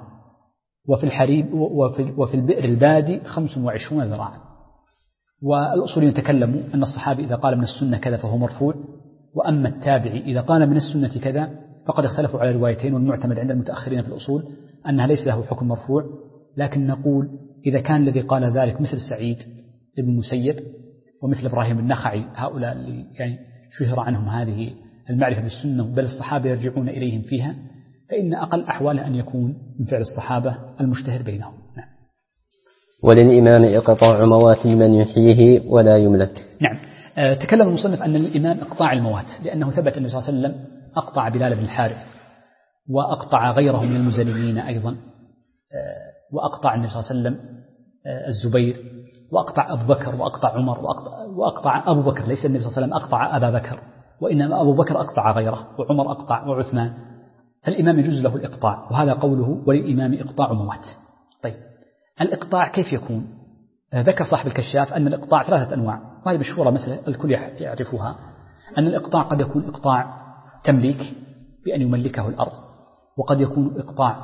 وفي البئر البادي 25 ذراعا. والأصوليون تكلموا أن الصحابي إذا قال من السنة كذا فهو مرفوع، وأما التابعي إذا قال من السنة كذا فقد اختلفوا على روايتين، والمعتمد عند المتأخرين في الأصول أنها ليس له حكم مرفوع. لكن نقول إذا كان الذي قال ذلك مثل سعيد بن المسيب ومثل إبراهيم النخعي، هؤلاء اللي يعني شهر عنهم هذه المعرفة بالسنة بل الصحابة يرجعون إليهم فيها، فإن أقل أحواله أن يكون من فعل الصحابة المشتهر بينهم. نعم. وللإمام إقطاع موات من يحييه ولا يملك. نعم. تكلم المصنف أن للإمام إقطاع الموات، لأنه ثبت أن النبي صلى الله عليه وسلم أقطع بلال بن الحارث، وأقطع غيره من المزنيين أيضا، وأقطع النبي صلى الله عليه وسلم الزبير، وأقطع أبو بكر، وأقطع عمر، وأقطع أبو بكر. ليس النبي صلى الله عليه وسلم أقطع أبا بكر، وإنما أبو بكر أقطع غيره، وعمر أقطع، وعثمان. فالإمام يجوز له الإقطاع، وهذا قوله وللإمام إقطاع موات. طيب، الإقطاع كيف يكون؟ ذكر صاحب الكشاف أن الإقطاع 3 أنواع، وهذه مشهورة مثلا الكل يعرفها، أن الإقطاع قد يكون إقطاع تمليك بأن يملكه الأرض، وقد يكون إقطاع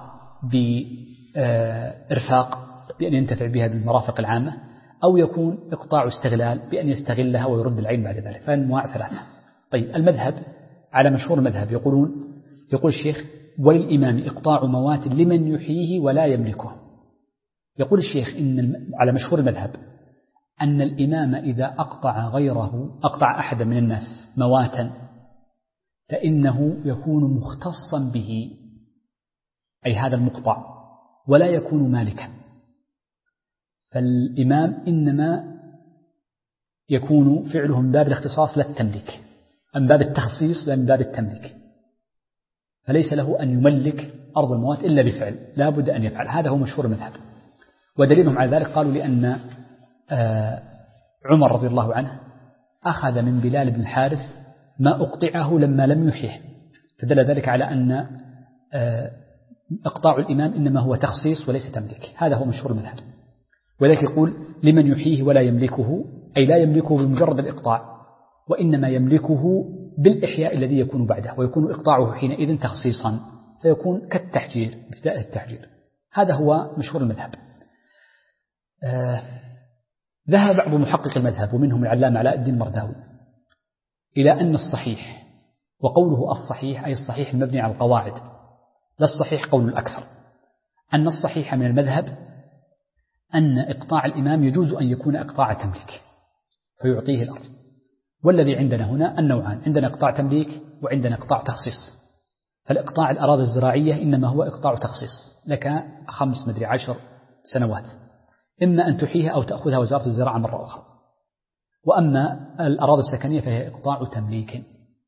بإرفاق بأن ينتفع بها بالمرافق العامة، أو يكون إقطاع استغلال بأن يستغلها ويرد العين بعد ذلك. فأنواع 3. طيب، المذهب على مشهور المذهب يقول الشيخ وللإمام إقطاع موات لمن يحييه ولا يملكه. يقول الشيخ إن على مشهور المذهب أن الإمام إذا أقطع أحد من الناس مواتا فإنه يكون مختصا به، أي هذا المقطع، ولا يكون مالكا. فالإمام إنما يكون فعله من باب الاختصاص لا التمليك، من باب التخصيص لا من باب التمليك، فليس له أن يملك أرض الموات إلا بفعل، لا بد أن يفعل. هذا هو مشهور المذهب. ودليلهم على ذلك قالوا لأن عمر رضي الله عنه أخذ من بلال بن الحارث ما أقطعه لما لم يحيه، فدل ذلك على أن إقطاع الإمام إنما هو تخصيص وليس تمليك. هذا هو مشهور المذهب. ولذلك يقول لمن يحييه ولا يملكه، أي لا يملكه بمجرد الإقطاع، وإنما يملكه بالإحياء الذي يكون بعده، ويكون إقطاعه حينئذ تخصيصا، فيكون كالتحجير، ابتداء التحجير. هذا هو مشهور المذهب. ذهب بعض محقق المذهب ومنهم العلامة علاء الدين المرداوي إلى أن الصحيح، وقوله الصحيح أي الصحيح المبني على القواعد، لا الصحيح قول الأكثر، أن الصحيح من المذهب أن إقطاع الإمام يجوز أن يكون إقطاع تمليك فيعطيه الأرض. والذي عندنا هنا النوعان، عندنا إقطاع تمليك وعندنا إقطاع تخصيص. فالإقطاع الأراضي الزراعية إنما هو إقطاع تخصيص، لك 10 سنوات، إما أن تحييها أو تأخذها وزارة الزراعة مرة أخرى. وأما الأراضي السكنية فهي إقطاع تمليك.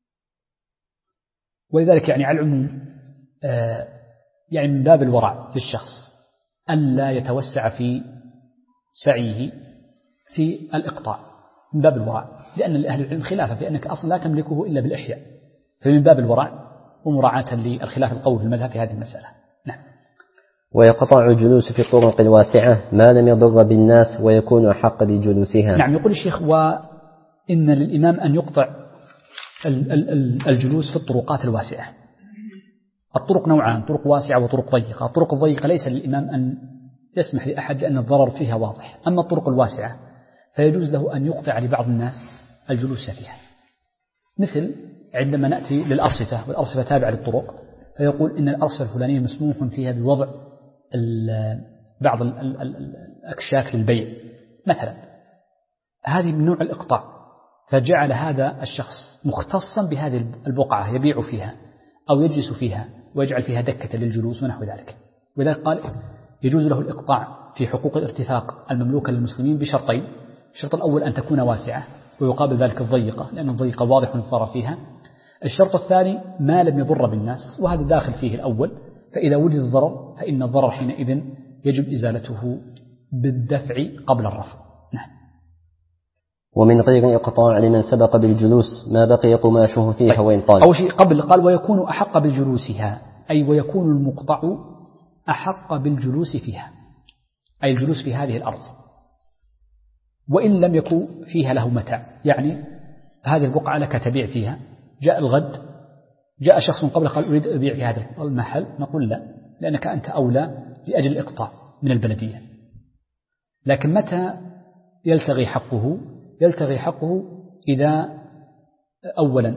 ولذلك يعني على العموم يعني من باب الورع للشخص ألا يتوسع في سعيه في الإقطاع، من باب الورع، لأن لأهل العلم خلافة في أنك أصلا لا تملكه إلا بالإحياء، فمن باب الورع ومراعاة للخلاف القول في المذهب في هذه المسألة. نعم. ويقطع الجلوس في الطرق الواسعة ما لم يضر بالناس ويكون أحق بجلوسها. نعم. يقول الشيخ وإن للإمام أن يقطع الجلوس في الطرقات الواسعة. الطرق نوعان، طرق واسعة وطرق ضيقة. الطرق الضيقة ليس للإمام أن يسمح لأحد لأن الضرر فيها واضح، أما الطرق الواسعة فيجوز له أن يقطع لبعض الناس الجلوس فيها، مثل عندما نأتي للأرصفة والأرصفة تابعة للطرق، فيقول إن الأرصفة الفلانية مسموح فيها بوضع بعض الأكشاك للبيع مثلا، هذه من نوع الإقطاع، فجعل هذا الشخص مختصا بهذه البقعة يبيع فيها أو يجلس فيها ويجعل فيها دكة للجلوس ونحو ذلك. ولذلك قال يجوز له الإقطاع في حقوق الارتفاق المملوكة للمسلمين بشرطين: الشرط الأول أن تكون واسعة، ويقابل ذلك الضيقة لأن الضيقة واضح الضرر فيها. الشرط الثاني ما لم يضر بالناس، وهذا داخل فيه الأول، فإذا وجد الضرر فإن الضرر حينئذ يجب إزالته بالدفع قبل الرفع. نعم. ومن غير إقطاع لمن سبق بالجلوس ما بقي قماشه فيها. طيب. وإن طال. أول شيء قبل قال ويكون أحق بجلوسها، أي ويكون المقطع أحق بالجلوس فيها، أي الجلوس في هذه الأرض، وإن لم يكن فيها له متاع. يعني هذه البقعة لك تبيع فيها، جاء الغد جاء شخص قبل قال أريد أبيع في هذا المحل، نقول لا، لأنك أنت أولى لأجل الإقطاع من البلدية. لكن متى يلتغي حقه؟ يلتغي حقه إذا أولا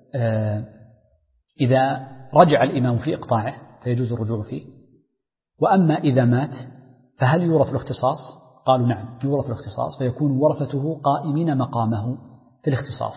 إذا رجع الإمام في إقطاعه فيجوز الرجوع فيه. وأما إذا مات فهل يورث الاختصاص؟ قالوا نعم يورث الاختصاص، فيكون ورثته قائمين مقامه في الاختصاص.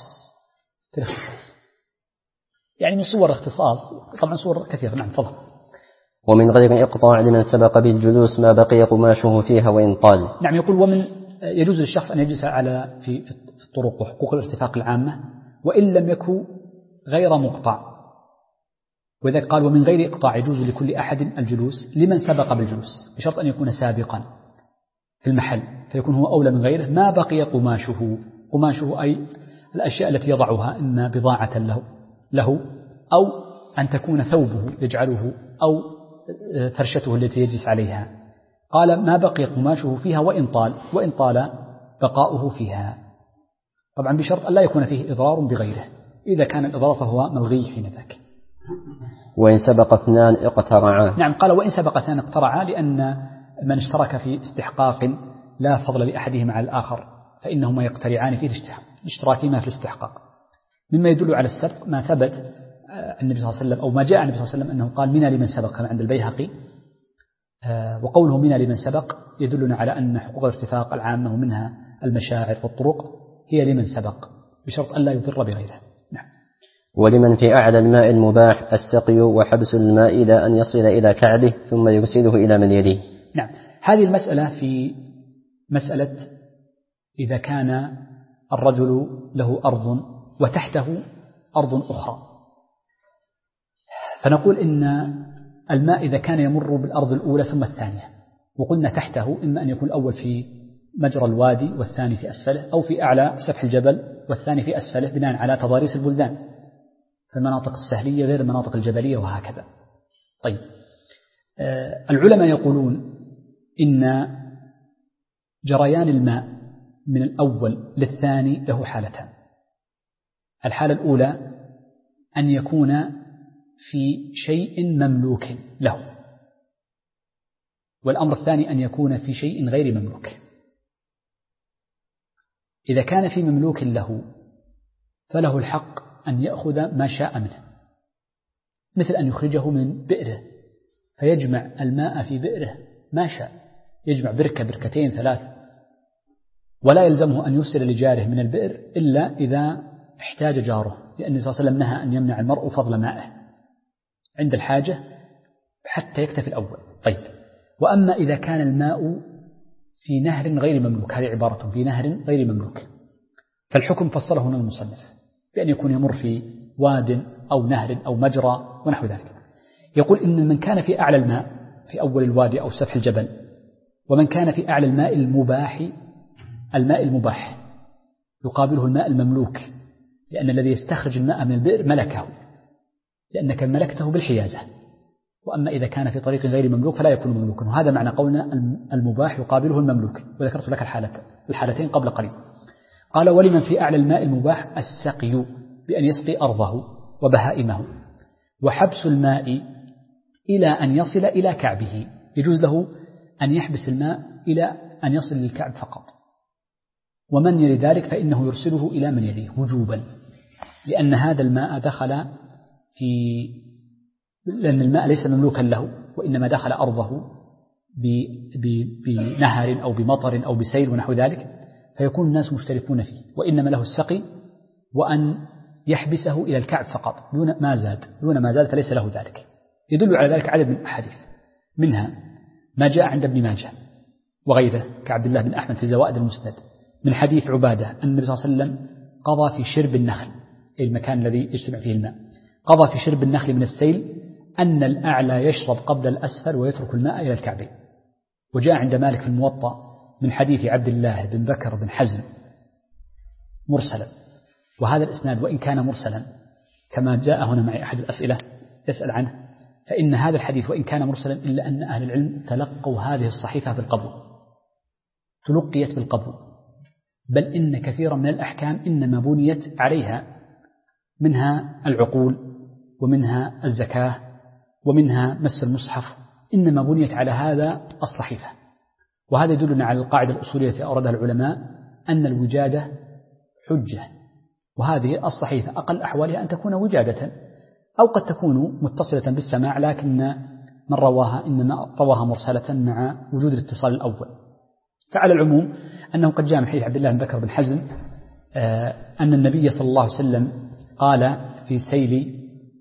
يعني من صور الاختصاص طبعا صور كثيرة. نعم تفضل. ومن غير إقطاع لمن سبق بالجلوس ما بقي قماشه فيها وإن طال. نعم. يقول ومن يجوز للشخص أن يجلس في الطرق وحقوق الارتفاق العامة وإن لم يكن غير مقطع. وإذا قال ومن غير إقطاع يجوز لكل أحد الجلوس لمن سبق بالجلوس بشرط أن يكون سابقا في المحل، فيكون هو أولى من غيره ما بقي قماشه أي الأشياء التي يضعها، إما بضاعة له أو أن تكون ثوبه يجعله أو فرشته التي يجلس عليها. قال ما بقي قماشه فيها وإن طال بقاؤه فيها، طبعا بشرط أن لا يكون فيه إضرار بغيره، إذا كان الإضرار فهو ملغي حين ذاك. وإن سبق اثنان اقترعا. نعم. قال وإن سبق اثنان اقترعا، لأن من اشترك في استحقاق لا فضل لأحدهما على الآخر فإنهما يقترعان فيه الاشتراكهما في الاستحقاق. مما يدل على السبق ما ثبت النبي صلى الله عليه وسلم أو ما جاء النبي صلى الله عليه وسلم أنه قال منا لمن سبق كما عند البيهقي. وقوله منا لمن سبق يدلنا على أن حقوق الارتفاق العامة ومنها المشاعر والطرق هي لمن سبق بشرط أن لا يضر بغيره. نعم. ولمن في أعلى الماء المباح السقي وحبس الماء إلى أن يصل إلى كعبه ثم يرسله إلى من يليه. نعم. هذه المسألة في مسألة إذا كان الرجل له أرض وتحته أرض أخرى، فنقول إن الماء إذا كان يمر بالأرض الأولى ثم الثانية، وقلنا تحته إما أن يكون الأول في مجرى الوادي والثاني في أسفله، أو في أعلى سفح الجبل والثاني في أسفله، بناء على تضاريس البلدان فالمناطق السهلية غير المناطق الجبلية وهكذا. طيب، العلماء يقولون إن جريان الماء من الأول للثاني له حالتان. الحالة الأولى أن يكون في شيء مملوك له، والأمر الثاني أن يكون في شيء غير مملوك. إذا كان في مملوك له فله الحق أن يأخذ ما شاء منه، مثل أن يخرجه من بئره فيجمع الماء في بئره ما شاء، يجمع بركة بركتين ثلاث، ولا يلزمه أن يرسل لجاره من البئر إلا إذا احتاج جاره، لأن النبي صلى الله عليه وسلم نهى أن يمنع المرء فضل مائه عند الحاجة حتى يكتفي الأول. طيب، وأما إذا كان الماء في نهر غير مملوك، هذه عبارة في نهر غير مملوك، فالحكم فصله هنا المصنف بأن يكون يمر في واد أو نهر أو مجرى ونحو ذلك. يقول إن من كان في أعلى الماء في أول الوادي أو سفح الجبل، ومن كان في أعلى الماء المباح، الماء المباح يقابله الماء المملوك، لأن الذي يستخرج الماء من البئر ملكه، لأنك ملكته بالحيازة. وأما إذا كان في طريق غير مملوك فلا يكون مملوكا، وهذا معنى قولنا المباح يقابله المملوك، وذكرت لك الحالتين قبل قليل. قال ولمن في أعلى الماء المباح السقي بأن يسقي أرضه وبهائمه، وحبس الماء إلى أن يصل إلى كعبه، يجوز له أن يحبس الماء إلى أن يصل للكعب فقط، ومن يلي ذلك فإنه يرسله إلى من يليه وجوبا، لأن هذا الماء دخل لأن الماء ليس مملوكا له، وإنما دخل أرضه بنهر أو بمطر أو بسيل ونحو ذلك، فيكون الناس مشتركون فيه، وإنما له السقي وأن يحبسه إلى الكعب فقط دون ما زاد فليس له ذلك. يدل على ذلك عدد من الأحاديث، منها ما جاء عند ابن ماجه وغيره كعبد الله بن أحمد في زوائد المسند من حديث عبادة أن النبي صلى الله عليه وسلم قضى في شرب النخل، المكان الذي يجتمع فيه الماء، قضى في شرب النخل من السيل أن الأعلى يشرب قبل الأسفل ويترك الماء إلى الكعبين. وجاء عند مالك في الموطأ من حديث عبد الله بن بكر بن حزم مرسلا، وهذا الإسناد وإن كان مرسلا كما جاء هنا معي أحد الأسئلة يسأل عنه، فإن هذا الحديث وإن كان مرسلا إلا أن أهل العلم تلقوا هذه الصحيفة بالقبول، تلقيت بالقبول، بل إن كثيرا من الأحكام إنما بنيت عليها، منها العقول ومنها الزكاة ومنها مس المصحف، إنما بنيت على هذا الصحيفة. وهذا يدلنا على القاعدة الأصولية التي أوردها العلماء أن الوجادة حجة، وهذه الصحيفة أقل أحوالها أن تكون وجادة، أو قد تكون متصلة بالسماع لكن من رواها إنما رواها مرسلة مع وجود الاتصال الأول. فعلى العموم أنه قد جاء من حديث عبد الله بن بكر بن حزم أن النبي صلى الله عليه وسلم قال في سيل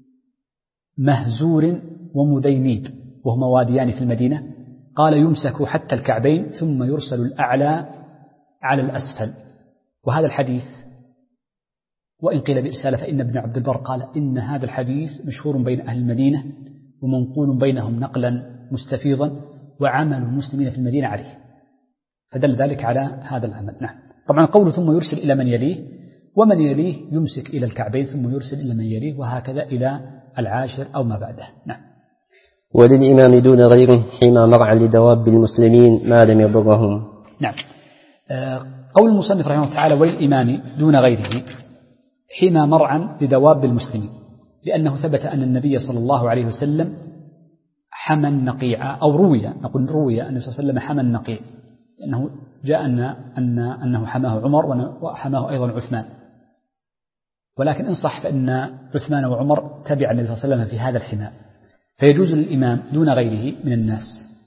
مهزور ومذينيب وهما واديان في المدينة، قال يمسك حتى الكعبين ثم يرسل الأعلى على الأسفل. وهذا الحديث وإن قيل بإرساله فإن ابن عبد البر قال إن هذا الحديث مشهور بين أهل المدينة ومنقول بينهم نقلا مستفيضا، وعمل المسلمين في المدينة عليه، فدل ذلك على هذا العمل. نعم. طبعا قوله ثم يرسل إلى من يليه، ومن يليه يمسك إلى الكعبين ثم يرسل إلى من يليه، وهكذا إلى العاشر أو ما بعده. نعم. وللإمام دون غيره حمى مرعى لدواب المسلمين ما لم يضرهم. نعم. قول المصنف رحمه الله تعالى وللإمام دون غيره حمى مرعى لدواب المسلمين، لأنه ثبت أن النبي صلى الله عليه وسلم حمى النقيع، أو روي أن النبي صلى الله عليه وسلم حمى النقيع، لأنه جاء أنه حماه عمر وحماه أيضا عثمان. ولكن إن صح فإن عثمان وعمر تبع النبي صلى الله عليه وسلم في هذا الحماء، فيجوز للإمام دون غيره من الناس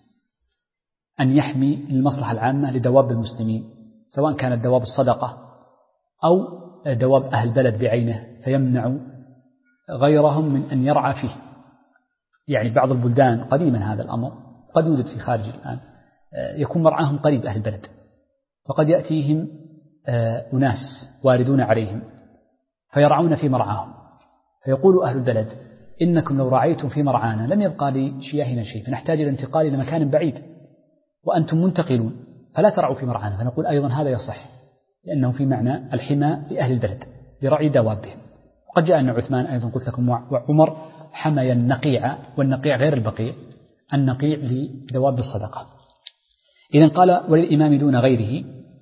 أن يحمي المصلحة العامة لدواب المسلمين، سواء كانت دواب الصدقة أو دواب أهل البلد بعينه، فيمنع غيرهم من أن يرعى فيه. يعني بعض البلدان قديما هذا الأمر قد يوجد في خارج الآن، يكون مرعاهم قريب أهل البلد، فقد يأتيهم أناس واردون عليهم فيرعون في مرعاهم، فيقول أهل البلد إنكم لو رعيتم في مرعانا لم يبقى لشياهنا شيء، فنحتاج إلى الانتقال إلى مكان بعيد وأنتم منتقلون، فلا ترعوا في مرعانا. فنقول أيضا هذا يصح، لأنه في معنى الحماء لأهل البلد لرعي دوابهم. وقد جاء أن عثمان أيضا قلت لكم وعمر حمي النقيع، والنقيع غير البقيع، النقيع لدواب الصدقة. إذن قال وللإمام دون غيره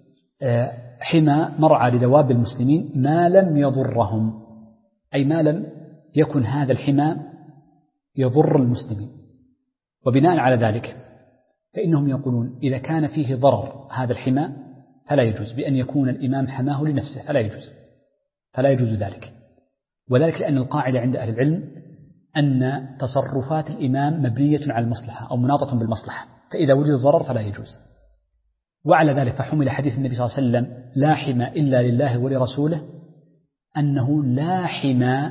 حمى مرعى لدواب المسلمين ما لم يضرهم، أي ما لم يكن هذا الحمى يضر المسلمين. وبناء على ذلك فإنهم يقولون إذا كان فيه ضرر هذا الحمى فلا يجوز، بأن يكون الإمام حماه لنفسه فلا يجوز ذلك. وذلك لأن القاعدة عند أهل العلم أن تصرفات الإمام مبنية على المصلحة أو مناطة بالمصلحة، فإذا وجد ضرر فلا يجوز. وعلى ذلك فحمل حديث النبي صلى الله عليه وسلم لا حمى إلا لله ولرسوله، أنه لا حمى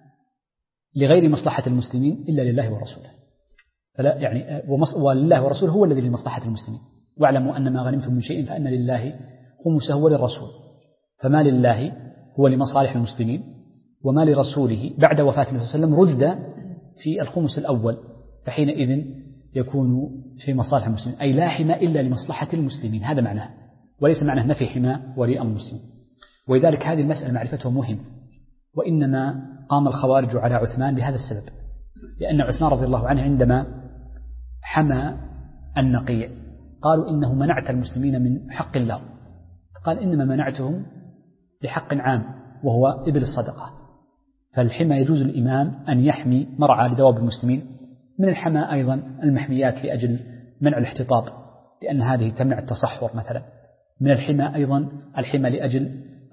لغير مصلحة المسلمين إلا لله ورسوله. فلا يعني ولله ورسوله هو الذي لمصلحة المسلمين. واعلموا أن ما غنمتم من شيء فأن لله خمسه وللرسول، فما لله هو لمصالح المسلمين، وما لرسوله بعد وفاة النبي صلى الله عليه وسلم رد في الخمس الأول، فحينئذ يكون في مصالح المسلمين، أي لا حمى إلا لمصلحة المسلمين، هذا معناه، وليس معناه نفي حمى ولي أمر المسلمين. ولذلك هذه المسألة معرفتها مهم. وإنما قام الخوارج على عثمان بهذا السبب، لأن عثمان رضي الله عنه عندما حمى النقيع قالوا إنه منعت المسلمين من حق الله، قال إنما منعتهم لحق عام وهو إبل الصدقة. فالحمى يجوز الإمام أن يحمي مرعى لدواب المسلمين، من الحمى أيضا المحميات لأجل منع الاحتطاب، لأن هذه تمنع التصحر مثلا. من الحمى أيضا الحمى لأجل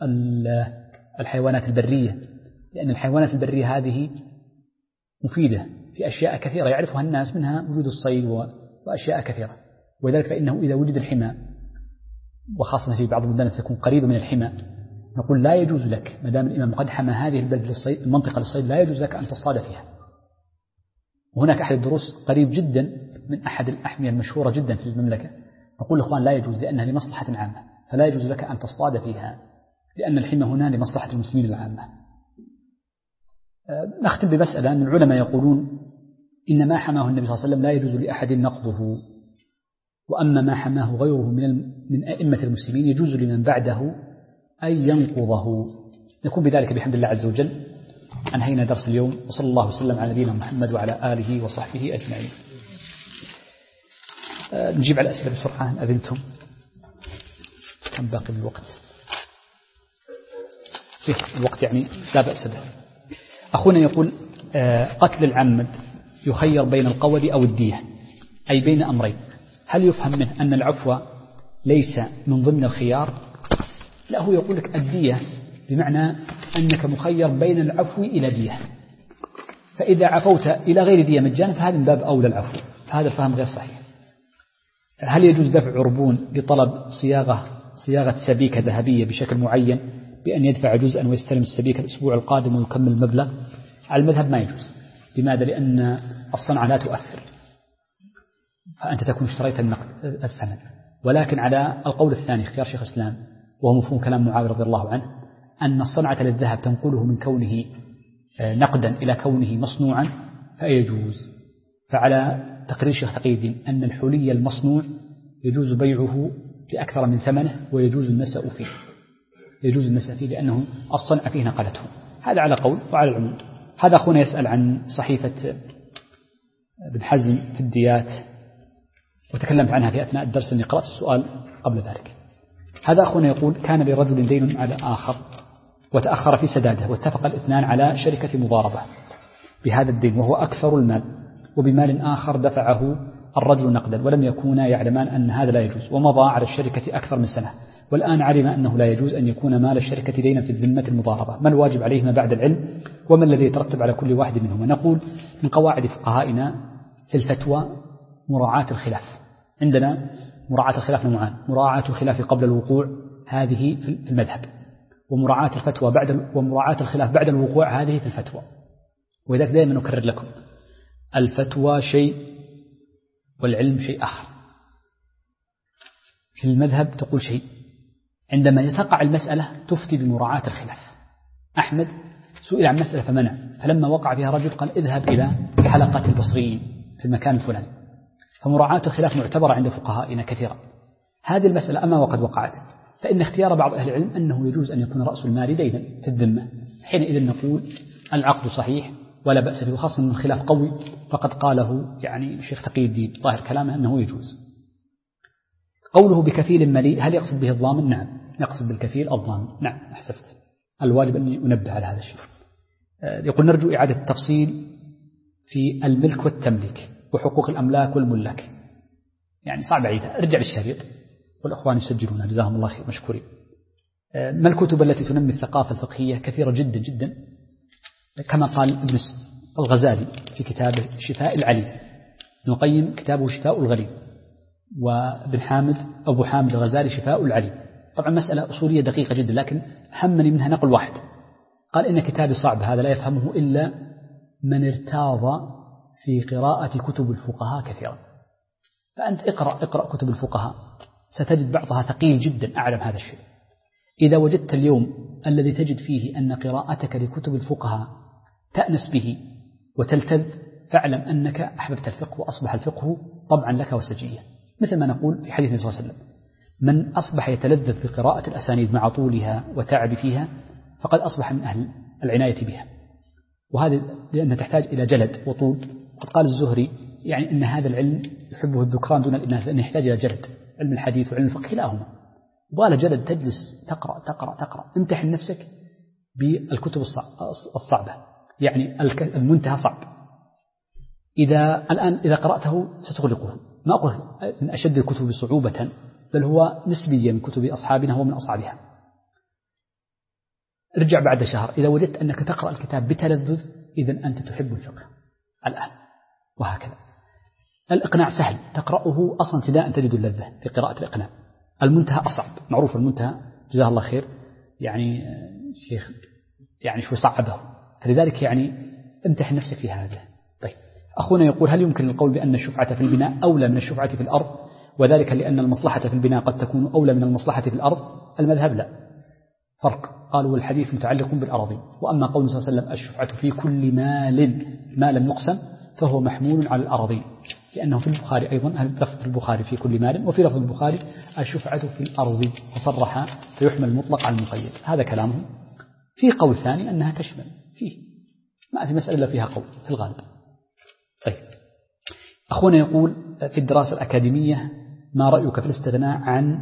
الحيوانات البرية، لأن الحيوانات البرية هذه مفيدة في أشياء كثيرة يعرفها الناس، منها وجود الصيد وأشياء كثيرة. وذلك فإنه إذا وجد الحمى، وخاصة في بعض البلدان تكون قريبة من الحمى، نقول لا يجوز لك ما دام الإمام قد حمى هذه البلد للصيد، المنطقة للصيد، لا يجوز لك أن تصطاد فيها. وهناك أحد الدروس قريب جدا من أحد الأحمية المشهورة جدا في المملكة، نقول الإخوان لا يجوز لأنها لمصلحة عامة، فلا يجوز لك أن تصطاد فيها، لأن الحمى هنا لمصلحة المسلمين العامة. نختم بمسألة أن العلماء يقولون إن ما حماه النبي صلى الله عليه وسلم لا يجوز لأحد نقضه، وأما ما حماه غيره من أئمة المسلمين يجوز لمن بعده أن ينقضه. نكون بذلك بحمد الله عز وجل أنهينا درس اليوم، وصلى الله وسلم على نبينا محمد وعلى آله وصحبه أجمعين. نجيب على الأسئلة بسرعة إن أذنتم. كم باقي من الوقت؟ الوقت يعني لا بأس به. أخونا يقول قتل العمد يخير بين القود أو الدية، أي بين أمرين، هل يفهم منه أن العفو ليس من ضمن الخيار؟ لا، هو يقول لك الدية بمعنى أنك مخير بين العفو إلى دية، فإذا عفوت إلى غير دية مجانا فهذا من باب أولى العفو، فهذا الفهم غير صحيح. هل يجوز دفع عربون لطلب صياغة سبيكة ذهبية بشكل معين بأن يدفع جزءا ويستلم السبيكة الأسبوع القادم ويكمل المبلغ؟ على المذهب ما يجوز. لماذا؟ لأن الصنعة لا تؤثر، فأنت تكون اشتريت الثمن. ولكن على القول الثاني اختيار شيخ الإسلام، وهو مفهوم كلام معاوية رضي الله عنه، أن الصنعة للذهب تنقله من كونه نقدا إلى كونه مصنوعا فيجوز. فعلى تقرير شيخ تقي الدين أن الحلي المصنوع يجوز بيعه بأكثر من ثمنه، ويجوز النسأ فيه، لأنه الصنعة فيه نقلته. هذا على قول. وعلى العموم هذا أخونا يسأل عن صحيفة ابن حزم في الديات، وتكلمت عنها في أثناء الدرس اللي قرأت السؤال قبل ذلك. هذا أخونا يقول كان لرجل دين على آخر وتأخر في سداده، واتفق الاثنان على شركة مضاربة بهذا الدين وهو أكثر المال، وبمال آخر دفعه الرجل نقدا، ولم يكونا يعلمان أن هذا لا يجوز، ومضى على الشركة أكثر من سنة، والآن علم أنه لا يجوز أن يكون مال الشركة دينا في الذمة المضاربة، ما الواجب عليهما بعد العلم وما الذي يترتب على كل واحد منهما؟ نقول من قواعد فقهائنا في الفتوى مراعاة الخلاف. عندنا مراعاة الخلاف نوعان: مراعاة الخلاف قبل الوقوع هذه في المذهب، ومراعاة الفتوى ومراعاة الخلاف بعد الوقوع هذه في الفتوى. ولذلك دائما نكرر لكم الفتوى شيء والعلم شيء آخر. في المذهب تقول شيء، عندما تقع المسألة تفتي بمراعاة الخلاف. أحمد سئل عن مسألة فمنع، فلما وقع فيها رجل قال اذهب إلى حلقة البصريين في المكان الفلاني. فمراعاة الخلاف معتبرة عند فقهائنا كثيرا. هذه المسألة أما وقد وقعت، فإن اختيار بعض أهل العلم أنه يجوز أن يكون رأس المال دينا في الذمة، حينئذ نقول العقد صحيح ولا بأس به، وخاصة من الخلاف قوي فقد قاله يعني الشيخ تقي الدين ظاهر كلامه أنه يجوز. قوله بكفيل مليء، هل يقصد به الضامن؟ نعم يقصد بالكفيل الضامن. نعم أحسبت، الواجب أن ينبه على هذا الشيء. يقول نرجو إعادة التفصيل في الملك والتمليك وحقوق الأملاك والملاك. يعني صعب عيدها، ارجع للشريط والأخوان يسجلونها جزاهم الله خير مشكورين. ما الكتب التي تنمي الثقافة الفقهية؟ كثيرة جدا جدا، كما قال ابن الغزالي في كتابه شفاء العليل، ابن القيم كتابه شفاء الغليل، وابن حامد أبو حامد الغزالي شفاء العليل. طبعا مسألة أصولية دقيقة جدا، لكن همني منها نقل واحد. قال إن كتابي صعب، هذا لا يفهمه إلا من ارتاض في قراءة كتب الفقهاء كثيرا. فأنت اقرأ كتب الفقهاء، ستجد بعضها ثقيل جدا. أعلم هذا الشيء. إذا وجدت اليوم الذي تجد فيه أن قراءتك لكتب الفقهاء تأنس به وتلتذ، فاعلم أنك أحببت الفقه وأصبح الفقه طبعا لك وسجية. مثل ما نقول في حديث النبي صلى الله عليه وسلم: من أصبح يتلذذ بقراءة الأسانيد مع طولها وتعب فيها فقد أصبح من أهل العناية بها. وهذا لأنها تحتاج إلى جلد وطول. وقد قال الزهري يعني أن هذا العلم يحبه الذكران دون الإناث، لأنه يحتاج إلى جلد. علم الحديث وعلم الفقه كلاهما ولا جلد، تجلس تقرأ تقرأ تقرأ. امتحن نفسك بالكتب الصعبة، يعني المنتهى صعب. إذا قرأته ستغلقه. ما أقول من أشد الكتب صعوبة، بل هو نسبيا من كتب أصحابنا هو من أصعبها. ارجع بعد شهر، إذا وجدت أنك تقرأ الكتاب بتلذذ إذن أنت تحب الفقه الآن. وهكذا الإقناع سهل، تقرأه أصلا ابتداء تجد اللذة في قراءة الإقناع. المنتهى أصعب، معروف المنتهى جزاه الله خير، يعني الشيخ يعني شوي صعبه، فلذلك يعني امتحن نفسك في هذا. طيب أخونا يقول: هل يمكن القول بأن الشفعة في البناء أولى من الشفعة في الأرض، وذلك لأن المصلحة في البناء قد تكون أولى من المصلحة في الأرض؟ المذهب لا، فرق. قالوا والحديث متعلق بالأراضي. وأما قول صلى الله عليه وسلم: الشفعة في كل مال ما لم يقسم، فهو محمول على الأراضي، لأنه في البخاري أيضا لفظ البخاري في كل مال، وفي لفظ البخاري الشفعة في الأرض، فصرح فيحمل المطلق على المقيد. هذا كلامهم. في قول ثاني أنها تشمل، فيه ما في مسألة فيها قول في الغالب. طيب أخونا يقول: في الدراسة الأكاديمية ما رأيك في الاستغناء عن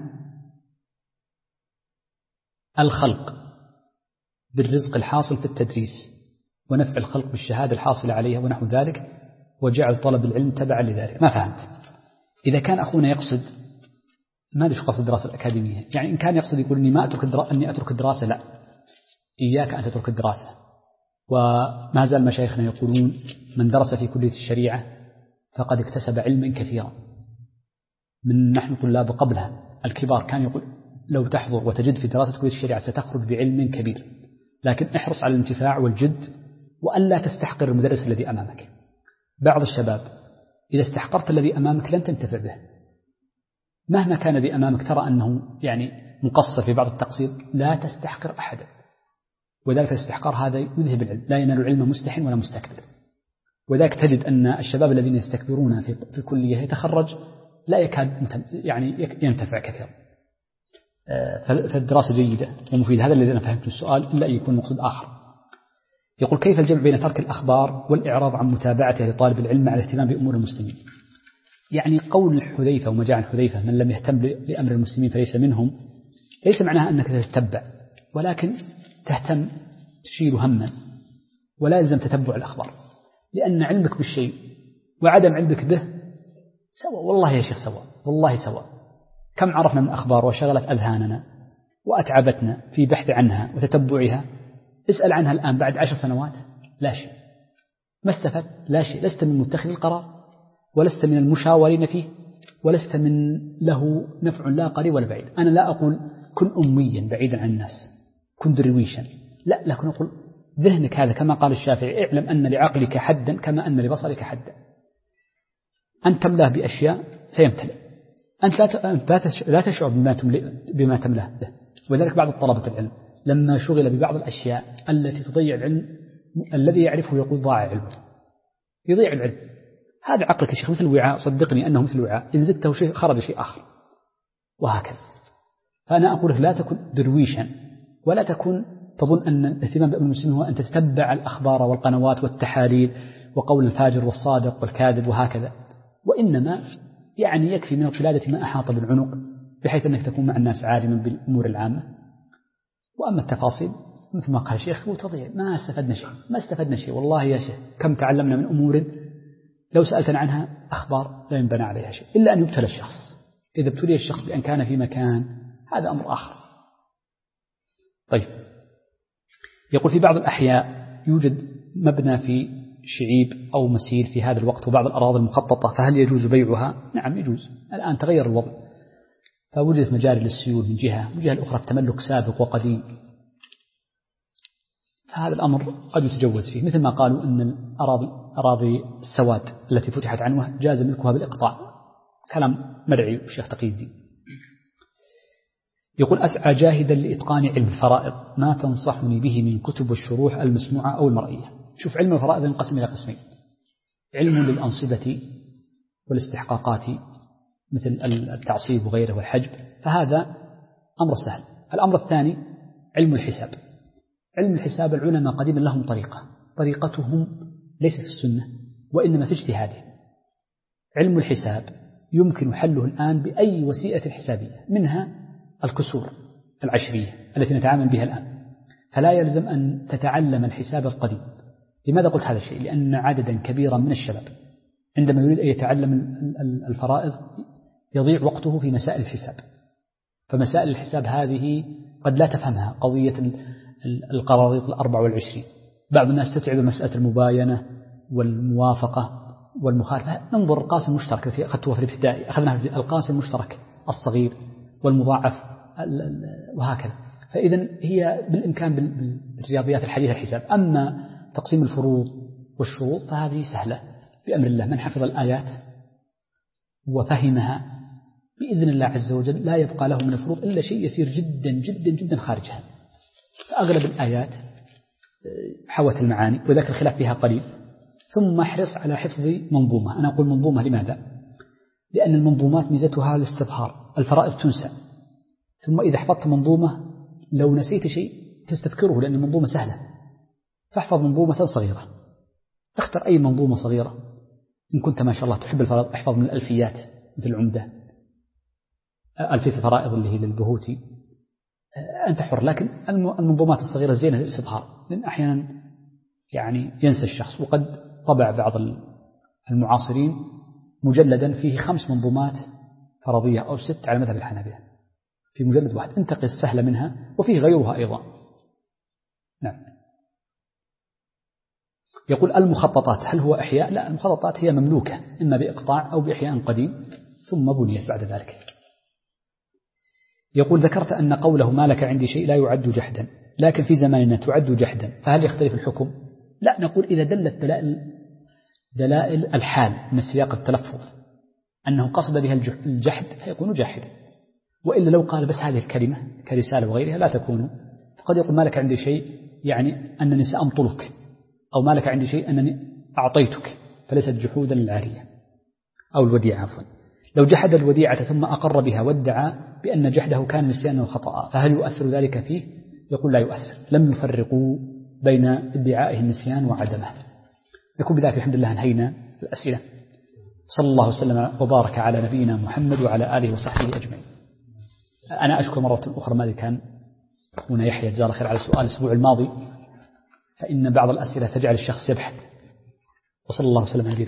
الخلق بالرزق الحاصل في التدريس ونفع الخلق بالشهادة الحاصلة عليها ونحو ذلك، وجعل طلب العلم تبعا لذلك؟ ما فهمت. إذا كان أخونا يقصد ما أدري شو قصد الدراسة الأكاديمية، يعني إن كان يقصد يقول إني ما أني أترك الدراسة، لا، إياك أن تترك الدراسة. وما زال مشايخنا يقولون: من درس في كلية الشريعة فقد اكتسب علما كثيرا. من نحن طلاب قبلها الكبار كان يقول: لو تحضر وتجد في دراسة كلية الشريعة ستخرج بعلم كبير، لكن احرص على الانتفاع والجد وألا تستحقر المدرس الذي أمامك. بعض الشباب إذا استحقرت الذي أمامك لن تنتفع به، مهما كان الذي أمامك ترى أنه يعني مقصر في بعض التقصير، لا تستحقر أحدا. وذلك الاستحقار هذا يذهب العلم، لا ينال العلم مستحن ولا مستكبر. وذلك تجد أن الشباب الذين يستكبرون في الكلية يتخرج لا يكاد يعني ينتفع كثيرا. فالدراسة جيدة ومفيدة. هذا الذي أنا فهمت السؤال، إلا أن يكون مقصود آخر. يقول: كيف الجمع بين ترك الأخبار والإعراض عن متابعتها لطالب العلم مع الاهتمام بأمور المسلمين؟ يعني قول حذيفة وما جاء عن حذيفة: من لم يهتم لأمر المسلمين فليس منهم، ليس معناها أنك تتبع، ولكن تهتم، تشيل هما، ولا يلزم تتبع الأخبار، لأن علمك بالشيء وعدم علمك به سواء. والله يا شيخ سواء، والله سواء. كم عرفنا من أخبار وشغلت أذهاننا وأتعبتنا في بحث عنها وتتبعها، اسأل عنها الآن بعد 10 سنوات لا شيء، ما استفدت لا شيء، لست من متخذ القرار ولست من المشاورين فيه ولست من له نفع لا قريب ولا بعيد. أنا لا أقول كن أميا بعيدا عن الناس، كن درويشا، لا، لكن أقول ذهنك هذا كما قال الشافعي اعلم أن لعقلك حدا كما أن لبصرك حدا. أنت تملاه بأشياء سيمتلئ، أنت لا تشعر بما تملاه به. ولذلك بعض طلبة العلم لما شغل ببعض الأشياء التي تضيع العلم الذي يعرفه يقول ضاع علمه، يضيع العلم. هذا عقلك يا شيخ مثل وعاء، صدقني أنه مثل وعاء، إن زدته شيء خرج شيء آخر، وهكذا. فأنا أقول لا تكن درويشا ولا تكن تظن أن الاهتمام بأمر المسلمين هو أن تتبع الأخبار والقنوات والتحاليل وقول الفاجر والصادق والكاذب وهكذا، وإنما يعني يكفي من القلادة ما أحاط بالعنق بحيث أنك تكون مع الناس عالما بالأمور العامة. وأما التفاصيل مثل ما قال الشيخ وتضيع، ما استفدنا شيء والله يا شيخ. كم تعلمنا من أمور لو سألتنا عنها أخبار لا ينبنى عليها شيء، إلا أن يبتلى الشخص. إذا ابتلي الشخص بأن كان في مكان هذا أمر آخر. طيب، يقول في بعض الأحياء يوجد مبنى في شعيب أو مسير في هذا الوقت وبعض الأراضي المخططة، فهل يجوز بيعها؟ نعم يجوز. الآن تغير الوضع، فوجدت مجاري للسيول من جهة، من جهة الأخرى التملك سابق وقديم، فهذا الأمر قد يتجوز فيه، مثل ما قالوا أن أراضي السواد التي فتحت عنوة جاز ملكها بالإقطاع، كلام مرعي والشيخ تقي الدين. يقول أسعى جاهدا لإتقان علم الفرائض، ما تنصحني به من كتب الشروح المسموعة أو المرئية؟ شوف، علم الفرائض ينقسم إلى قسمين: علم للأنصبة والاستحقاقات مثل التعصيب وغيره والحجب، فهذا أمر سهل. الأمر الثاني علم الحساب. علم الحساب العلماء قديما لهم طريقتهم ليست في السنة وإنما في اجتهادهم. علم الحساب يمكن حله الآن بأي وسيلة حسابية، منها الكسور العشرية التي نتعامل بها الآن، فلا يلزم أن تتعلم الحساب القديم. لماذا قلت هذا الشيء؟ لأن عددا كبيرا من الشباب عندما يريد أن يتعلم الفرائض يضيع وقته في مسائل الحساب، فمسائل الحساب هذه قد لا تفهمها، قضية القراريط 24. بعض الناس تتعب مسألة المباينة والموافقة والمخالفة. ننظر القاسم المشترك التي أخذتها في الابتدائي، أخذناها في القاسم المشترك الصغير والمضاعف وهكذا. فإذا هي بالإمكان بالرياضيات الحديثة الحساب. أما تقسيم الفروض والشروط فهذه سهلة بأمر الله، من حفظ الآيات وفهمها بإذن الله عز وجل لا يبقى له من الفروض إلا شيء يسير جدا جدا جدا خارجها. فأغلب الآيات حوت المعاني وذاك الخلاف فيها قليل. ثم احرص على حفظ منظومة. أنا أقول منظومة لماذا؟ لأن المنظومات ميزتها الاستظهار، الفرائض تنسى، ثم إذا حفظت منظومة لو نسيت شيء تستذكره لأن المنظومة سهلة. فاحفظ منظومة صغيرة، اختر أي منظومة صغيرة. إن كنت ما شاء الله تحب الفرائض احفظ من الألفيات مثل العمدة، ألفية الفرائض اللي هي للبهوتي، أنت حر. لكن المنظومات الصغيرة زينة للاستظهار، لأن أحيانا يعني ينسى الشخص. وقد طبع بعض المعاصرين مجلدا فيه 5 منظومات فرضية أو 6 على مذهب الحنابلة في مجلد واحد، انتقي السهلة منها وفيه غيرها أيضا. نعم. يقول المخططات هل هو إحياء؟ لا، المخططات هي مملوكة إما بإقطاع أو بإحياء قديم ثم بنيت بعد ذلك. يقول ذكرت أن قوله ما لك عندي شيء لا يعد جحدا، لكن في زماننا تعد جحدا، فهل يختلف الحكم؟ لا، نقول إذا دلت دلائل الحال من سياق التلفظ أنه قصد بها الجحد فيكون جاحدا، وإلا لو قال بس هذه الكلمة كرسالة وغيرها لا تكون. فقد يقول ما لك عندي شيء يعني أنني سأمطلك، أو ما لك عندي شيء أنني أعطيتك، فليست جحودا للعارية أو الوديعة عفوا. لو جحد الوديعة ثم أقر بها وادعى بأن جحده كان نسيانا وخطأ فهل يؤثر ذلك فيه؟ يقول لا يؤثر، لم يفرقوا بين ادعائه النسيان وعدمه. يكون بذلك الحمد لله انهينا الأسئلة. صلى الله وسلم وبارك على نبينا محمد وعلى آله وصحبه أجمعين. أنا أشكر مرة أخرى ماذا كان هنا يحيى جزاه الله خير على السؤال الأسبوع الماضي، فإن بعض الأسئلة تجعل الشخص يبحث. وصلى الله وسلم على نبينا